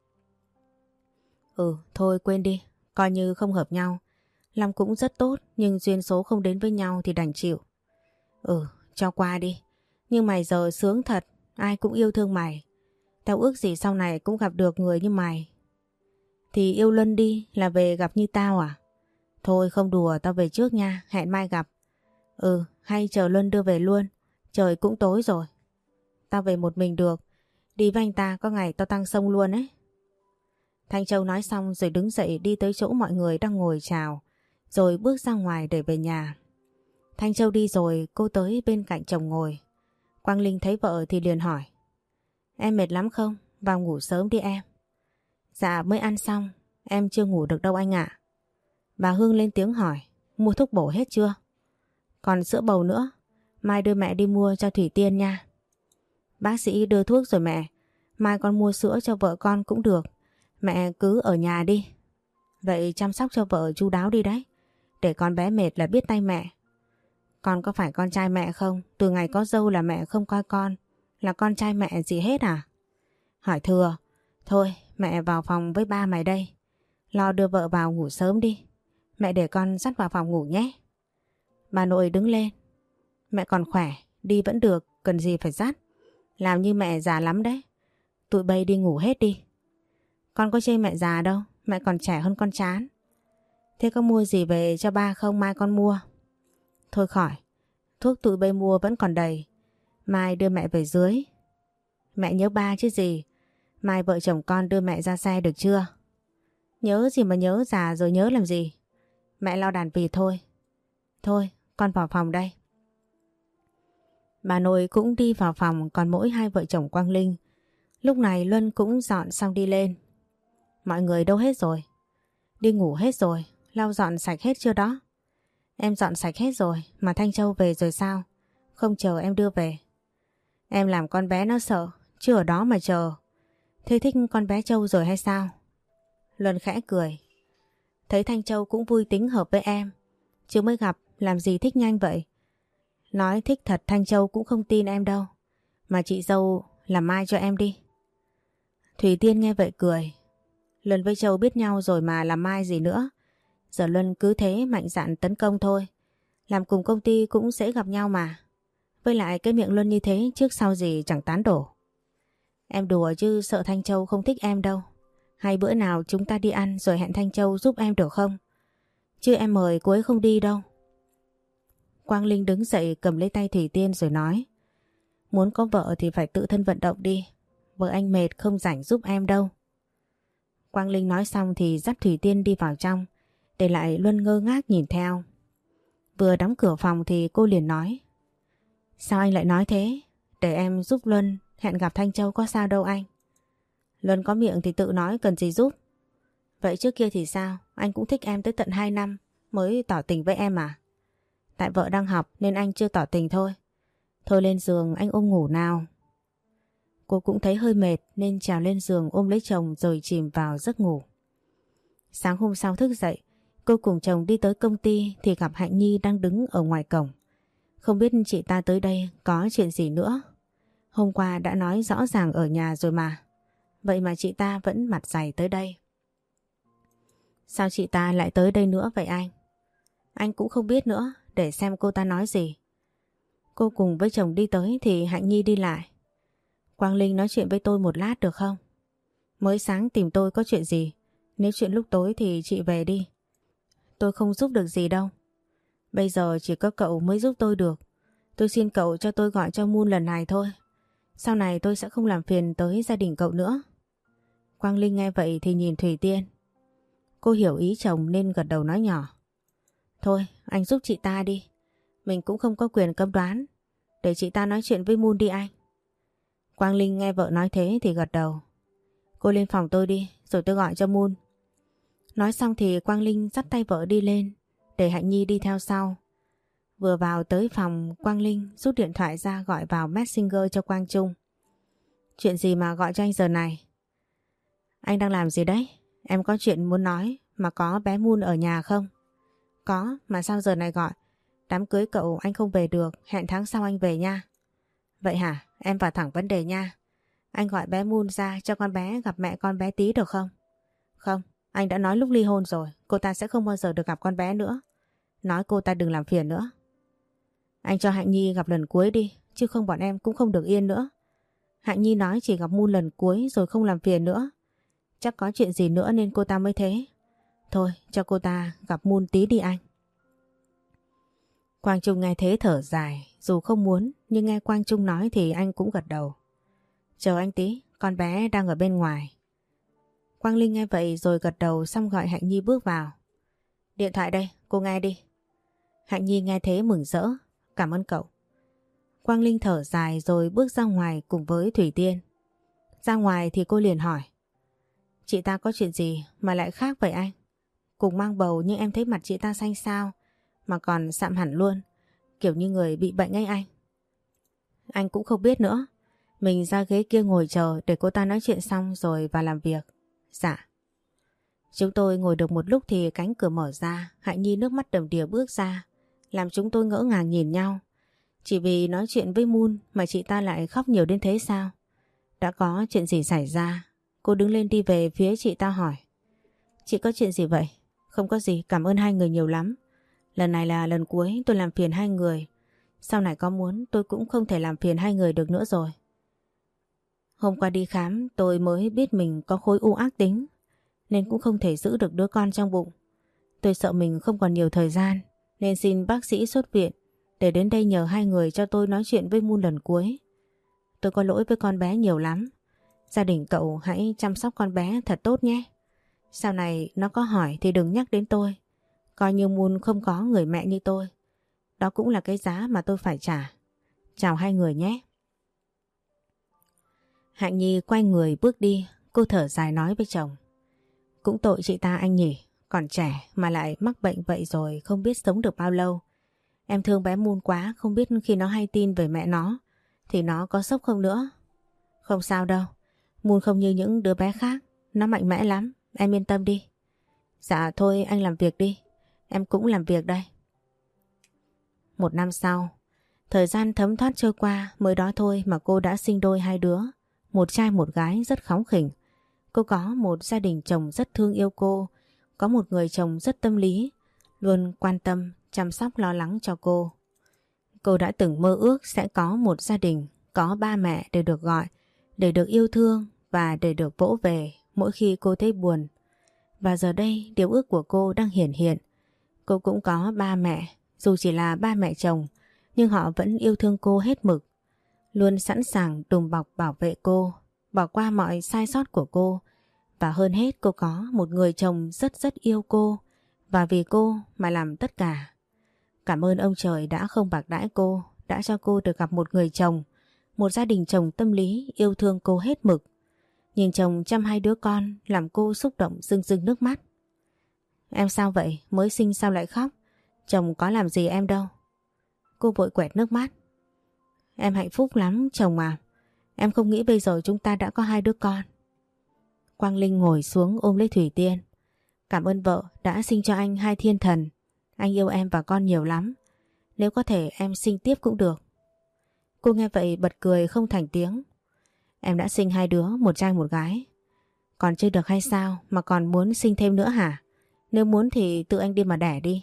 Ừ, thôi quên đi, coi như không hợp nhau. Long cũng rất tốt, nhưng duyên số không đến với nhau thì đành chịu. Ừ, cho qua đi. Nhưng mày giờ sướng thật, ai cũng yêu thương mày. Tao ước gì sau này cũng gặp được người như mày. Thì yêu Luân đi, là về gặp như tao à? Thôi không đùa, tao về trước nha, hẹn mai gặp. Ừ, hay chờ Luân đưa về luôn, trời cũng tối rồi. Tao về một mình được, đi với anh ta có ngày tao tăng sông luôn ấy. Thanh Châu nói xong rồi đứng dậy đi tới chỗ mọi người đang ngồi chào, rồi bước ra ngoài để về nhà. Thanh Châu đi rồi cô tới bên cạnh chồng ngồi. Quang Linh thấy vợ thì liền hỏi. Em mệt lắm không? Vào ngủ sớm đi em. Dạ mới ăn xong, em chưa ngủ được đâu anh ạ. Bà Hương lên tiếng hỏi. Mua thuốc bổ hết chưa? Còn sữa bầu nữa, mai đưa mẹ đi mua cho Thủy Tiên nha. Bác sĩ đưa thuốc rồi mẹ, mai con mua sữa cho vợ con cũng được. Mẹ cứ ở nhà đi. Vậy chăm sóc cho vợ chu đáo đi đấy, để con bé mệt là biết tay mẹ. Con có phải con trai mẹ không? Từ ngày có dâu là mẹ không coi con là con trai mẹ gì hết à? Hỏi thừa. Thôi mẹ vào phòng với ba mày đây. Lo đưa vợ vào ngủ sớm đi. Mẹ để con dắt vào phòng ngủ nhé. Bà nội đứng lên. Mẹ còn khỏe, đi vẫn được, cần gì phải dắt. Làm như mẹ già lắm đấy. Tụi bay đi ngủ hết đi. Con có chê mẹ già đâu, mẹ còn trẻ hơn con chán. Thế có mua gì về cho ba không, mai con mua. Thôi khỏi, thuốc tụi bay mua vẫn còn đầy. Mai đưa mẹ về dưới. Mẹ nhớ ba chứ gì. Mai vợ chồng con đưa mẹ ra xe được chưa? Nhớ gì mà nhớ, già rồi nhớ làm gì. Mẹ lo đàn vịt thôi. Thôi con vào phòng đây. Bà nội cũng đi vào phòng, còn mỗi hai vợ chồng Quang Linh. Lúc này Luân cũng dọn xong đi lên. Mọi người đâu hết rồi? Đi ngủ hết rồi, lau dọn sạch hết chưa đó? Em dọn sạch hết rồi, mà Thanh Châu về rồi sao? Không chờ em đưa về. Em làm con bé nó sợ, chứ ở đó mà chờ. Thế thích con bé Châu rồi hay sao? Luân khẽ cười. Thấy Thanh Châu cũng vui tính hợp với em, chứ mới gặp làm gì thích nhanh vậy. Nói thích thật Thanh Châu cũng không tin em đâu. Mà chị dâu làm mai cho em đi. Thủy Tiên nghe vậy cười. Luân với Châu biết nhau rồi mà làm mai gì nữa. Giờ Luân cứ thế mạnh dạn tấn công thôi. Làm cùng công ty cũng dễ gặp nhau mà. Với lại cái miệng Luân như thế trước sau gì chẳng tán đổ. Em đùa chứ sợ Thanh Châu không thích em đâu. Hay bữa nào chúng ta đi ăn rồi hẹn Thanh Châu giúp em được không? Chứ em mời cô ấy không đi đâu. Quang Linh đứng dậy cầm lấy tay Thủy Tiên rồi nói. Muốn có vợ thì phải tự thân vận động đi. Vợ anh mệt không rảnh giúp em đâu. Quang Linh nói xong thì dắt Thủy Tiên đi vào trong, để lại Luân ngơ ngác nhìn theo. Vừa đóng cửa phòng thì cô liền nói. Sao anh lại nói thế? Để em giúp Luân hẹn gặp Thanh Châu có sao đâu anh. Luân có miệng thì tự nói, cần gì giúp. Vậy trước kia thì sao? Anh cũng thích em tới tận hai năm mới tỏ tình với em à? Tại vợ đang học nên anh chưa tỏ tình thôi. Thôi lên giường anh ôm ngủ nào. Cô cũng thấy hơi mệt nên trèo lên giường ôm lấy chồng rồi chìm vào giấc ngủ. Sáng hôm sau thức dậy, cô cùng chồng đi tới công ty thì gặp Hạnh Nhi đang đứng ở ngoài cổng. Không biết chị ta tới đây có chuyện gì nữa. Hôm qua đã nói rõ ràng ở nhà rồi mà. Vậy mà chị ta vẫn mặt dày tới đây. Sao chị ta lại tới đây nữa vậy anh? Anh cũng không biết nữa, để xem cô ta nói gì. Cô cùng với chồng đi tới thì Hạnh Nhi đi lại. Quang Linh nói chuyện với tôi một lát được không? Mới sáng tìm tôi có chuyện gì? Nếu chuyện lúc tối thì chị về đi. Tôi không giúp được gì đâu. Bây giờ chỉ có cậu mới giúp tôi được. Tôi xin cậu cho tôi gọi cho Moon lần này thôi. Sau này tôi sẽ không làm phiền tới gia đình cậu nữa. Quang Linh nghe vậy thì nhìn Thủy Tiên. Cô hiểu ý chồng nên gật đầu nói nhỏ. Thôi anh giúp chị ta đi. Mình cũng không có quyền cấm đoán. Để chị ta nói chuyện với Moon đi anh. Quang Linh nghe vợ nói thế thì gật đầu. Cô lên phòng tôi đi rồi tôi gọi cho Moon. Nói xong thì Quang Linh dắt tay vợ đi lên, để Hạnh Nhi đi theo sau. Vừa vào tới phòng, Quang Linh rút điện thoại ra gọi vào Messenger cho Quang Trung. Chuyện gì mà gọi cho anh giờ này? Anh đang làm gì đấy? Em có chuyện muốn nói, mà có bé Moon ở nhà không? Có, mà sao giờ này gọi? Đám cưới cậu anh không về được, hẹn tháng sau anh về nha. Vậy hả? Em vào thẳng vấn đề nha. Anh gọi bé Moon ra cho con bé gặp mẹ con bé tí được không? Không, anh đã nói lúc ly hôn rồi, cô ta sẽ không bao giờ được gặp con bé nữa. Nói cô ta đừng làm phiền nữa. Anh cho Hạnh Nhi gặp lần cuối đi, chứ không bọn em cũng không được yên nữa. Hạnh Nhi nói chỉ gặp Moon lần cuối rồi không làm phiền nữa. Chắc có chuyện gì nữa nên cô ta mới thế. Thôi, cho cô ta gặp Moon tí đi anh. Quang Trung nghe thế thở dài, dù không muốn nhưng nghe Quang Trung nói thì anh cũng gật đầu. Chờ anh tí, con bé đang ở bên ngoài. Quang Linh nghe vậy rồi gật đầu xong gọi Hạnh Nhi bước vào. Điện thoại đây, cô nghe đi. Hạnh Nhi nghe thế mừng rỡ. Cảm ơn cậu. Quang Linh thở dài rồi bước ra ngoài cùng với Thủy Tiên. Ra ngoài thì cô liền hỏi. Chị ta có chuyện gì mà lại khác vậy anh? Cùng mang bầu nhưng em thấy mặt chị ta xanh xao mà còn sạm hẳn luôn. Kiểu như người bị bệnh ấy anh. Anh cũng không biết nữa. Mình ra ghế kia ngồi chờ để cô ta nói chuyện xong rồi vào làm việc. Dạ. Chúng tôi ngồi được một lúc thì cánh cửa mở ra. Hạnh Nhi nước mắt đầm đìa bước ra, làm chúng tôi ngỡ ngàng nhìn nhau. Chỉ vì nói chuyện với Moon mà chị ta lại khóc nhiều đến thế sao? Đã có chuyện gì xảy ra? Cô đứng lên đi về phía chị ta hỏi. Chị có chuyện gì vậy? Không có gì, cảm ơn hai người nhiều lắm. Lần này là lần cuối tôi làm phiền hai người. Sau này có muốn tôi cũng không thể làm phiền hai người được nữa rồi. Hôm qua đi khám tôi mới biết mình có khối u ác tính, nên cũng không thể giữ được đứa con trong bụng. Tôi sợ mình không còn nhiều thời gian nên xin bác sĩ xuất viện để đến đây nhờ hai người cho tôi nói chuyện với Moon lần cuối. Tôi có lỗi với con bé nhiều lắm. Gia đình cậu hãy chăm sóc con bé thật tốt nhé. Sau này nó có hỏi thì đừng nhắc đến tôi. Coi như Moon không có người mẹ như tôi. Đó cũng là cái giá mà tôi phải trả. Chào hai người nhé. Hạnh Nhi quay người bước đi. Cô thở dài nói với chồng. Cũng tội chị ta anh nhỉ. Còn trẻ mà lại mắc bệnh vậy rồi không biết sống được bao lâu. Em thương bé Moon quá, không biết khi nó hay tin về mẹ nó thì nó có sốc không nữa. Không sao đâu. Moon không như những đứa bé khác. Nó mạnh mẽ lắm. Em yên tâm đi. Dạ thôi anh làm việc đi. Em cũng làm việc đây. Một năm sau, thời gian thấm thoát trôi qua, mới đó thôi mà cô đã sinh đôi hai đứa. Một trai một gái rất kháu khỉnh. Cô có một gia đình chồng rất thương yêu cô. Có một người chồng rất tâm lý, luôn quan tâm, chăm sóc lo lắng cho cô. Cô đã từng mơ ước sẽ có một gia đình, có ba mẹ để được gọi, để được yêu thương và để được vỗ về mỗi khi cô thấy buồn. Và giờ đây điều ước của cô đang hiển hiện. Cô cũng có ba mẹ, dù chỉ là ba mẹ chồng, nhưng họ vẫn yêu thương cô hết mực. Luôn sẵn sàng đùm bọc bảo vệ cô, bỏ qua mọi sai sót của cô. Và hơn hết cô có một người chồng rất rất yêu cô, và vì cô mà làm tất cả. Cảm ơn ông trời đã không bạc đãi cô, đã cho cô được gặp một người chồng, một gia đình chồng tâm lý yêu thương cô hết mực. Nhìn chồng chăm hai đứa con làm cô xúc động rưng rưng nước mắt. Em sao vậy? Mới sinh sao lại khóc? Chồng có làm gì em đâu. Cô vội quẹt nước mắt. Em hạnh phúc lắm chồng à. Em không nghĩ bây giờ chúng ta đã có hai đứa con. Quang Linh ngồi xuống ôm lấy Thủy Tiên. Cảm ơn vợ đã sinh cho anh hai thiên thần. Anh yêu em và con nhiều lắm. Nếu có thể em sinh tiếp cũng được. Cô nghe vậy bật cười không thành tiếng. Em đã sinh hai đứa, một trai một gái. Còn chưa được hay sao mà còn muốn sinh thêm nữa hả? Nếu muốn thì tự anh đi mà đẻ đi.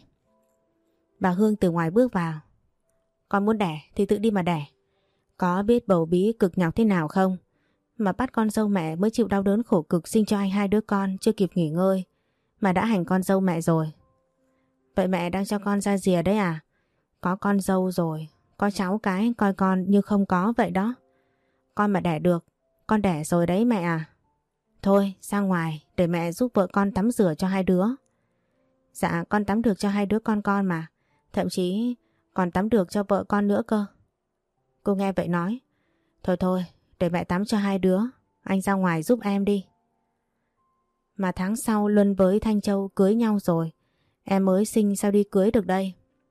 Bà Hương từ ngoài bước vào. Con muốn đẻ thì tự đi mà đẻ. Có biết bầu bí cực nhọc thế nào không? Mà bắt con dâu mẹ mới chịu đau đớn khổ cực sinh cho anh hai đứa con chưa kịp nghỉ ngơi mà đã hành con dâu mẹ rồi. Vậy mẹ đang cho con ra rìa đấy à? Có con dâu rồi, có cháu cái coi con như không có vậy đó. Con mà đẻ được, con đẻ rồi đấy mẹ à. Thôi ra ngoài để mẹ giúp vợ con tắm rửa cho hai đứa. Dạ con tắm được cho hai đứa con con mà. Thậm chí còn tắm được cho vợ con nữa cơ. Cô nghe vậy nói. Thôi thôi để mẹ tắm cho hai đứa. Anh ra ngoài giúp em đi. Mà tháng sau Luân với Thanh Châu cưới nhau rồi. Em mới sinh sao đi cưới được đây.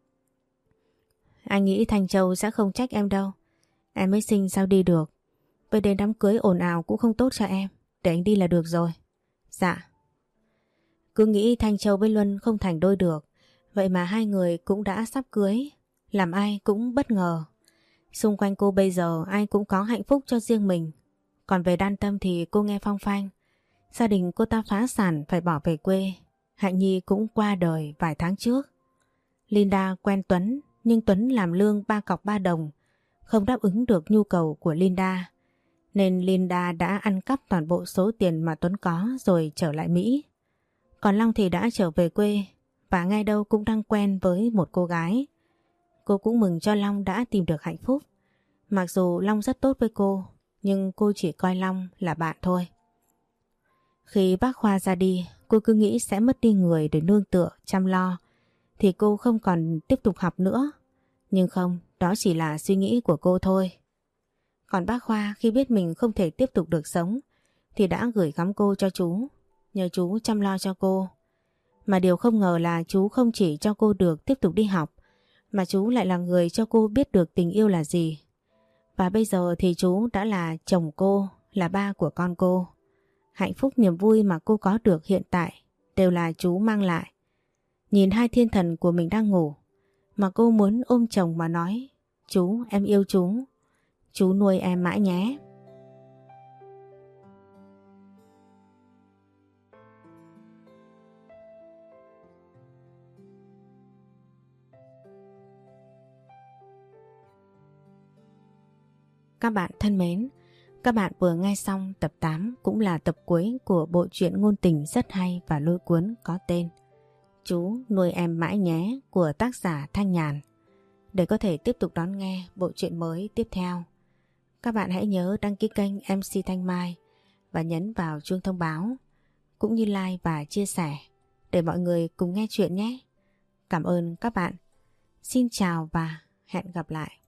Anh nghĩ Thanh Châu sẽ không trách em đâu. Em mới sinh sao đi được. Với đến đám cưới ồn ào cũng không tốt cho em. Để anh đi là được rồi. Dạ. Cứ nghĩ Thanh Châu với Luân không thành đôi được. Vậy mà hai người cũng đã sắp cưới. Làm ai cũng bất ngờ. Xung quanh cô bây giờ ai cũng có hạnh phúc cho riêng mình. Còn về Đan Tâm thì cô nghe phong phanh. Gia đình cô ta phá sản phải bỏ về quê. Hạnh Nhi cũng qua đời vài tháng trước. Linda quen Tuấn, nhưng Tuấn làm lương ba cọc ba đồng, không đáp ứng được nhu cầu của Linda. Nên Linda đã ăn cắp toàn bộ số tiền mà Tuấn có rồi trở lại Mỹ. Còn Long thì đã trở về quê và ngay đâu cũng đang quen với một cô gái. Cô cũng mừng cho Long đã tìm được hạnh phúc. Mặc dù Long rất tốt với cô, nhưng cô chỉ coi Long là bạn thôi. Khi bác Khoa ra đi, cô cứ nghĩ sẽ mất đi người để nương tựa, chăm lo, thì cô không còn tiếp tục học nữa. Nhưng không, đó chỉ là suy nghĩ của cô thôi. Còn bác Khoa khi biết mình không thể tiếp tục được sống, thì đã gửi gắm cô cho chú, nhờ chú chăm lo cho cô. Mà điều không ngờ là chú không chỉ cho cô được tiếp tục đi học, mà chú lại là người cho cô biết được tình yêu là gì. Và bây giờ thì chú đã là chồng cô, là ba của con cô. Hạnh phúc niềm vui mà cô có được hiện tại đều là chú mang lại. Nhìn hai thiên thần của mình đang ngủ, mà cô muốn ôm chồng mà nói: chú, em yêu chú, chú nuôi em mãi nhé. Các bạn thân mến, các bạn vừa nghe xong tập tám, cũng là tập cuối của bộ truyện ngôn tình rất hay và lôi cuốn có tên Chú nuôi em mãi nhé của tác giả Thanh Nhàn. Để có thể tiếp tục đón nghe bộ truyện mới tiếp theo, các bạn hãy nhớ đăng ký kênh em xê Thanh Mai và nhấn vào chuông thông báo, cũng như like và chia sẻ để mọi người cùng nghe chuyện nhé. Cảm ơn các bạn. Xin chào và hẹn gặp lại.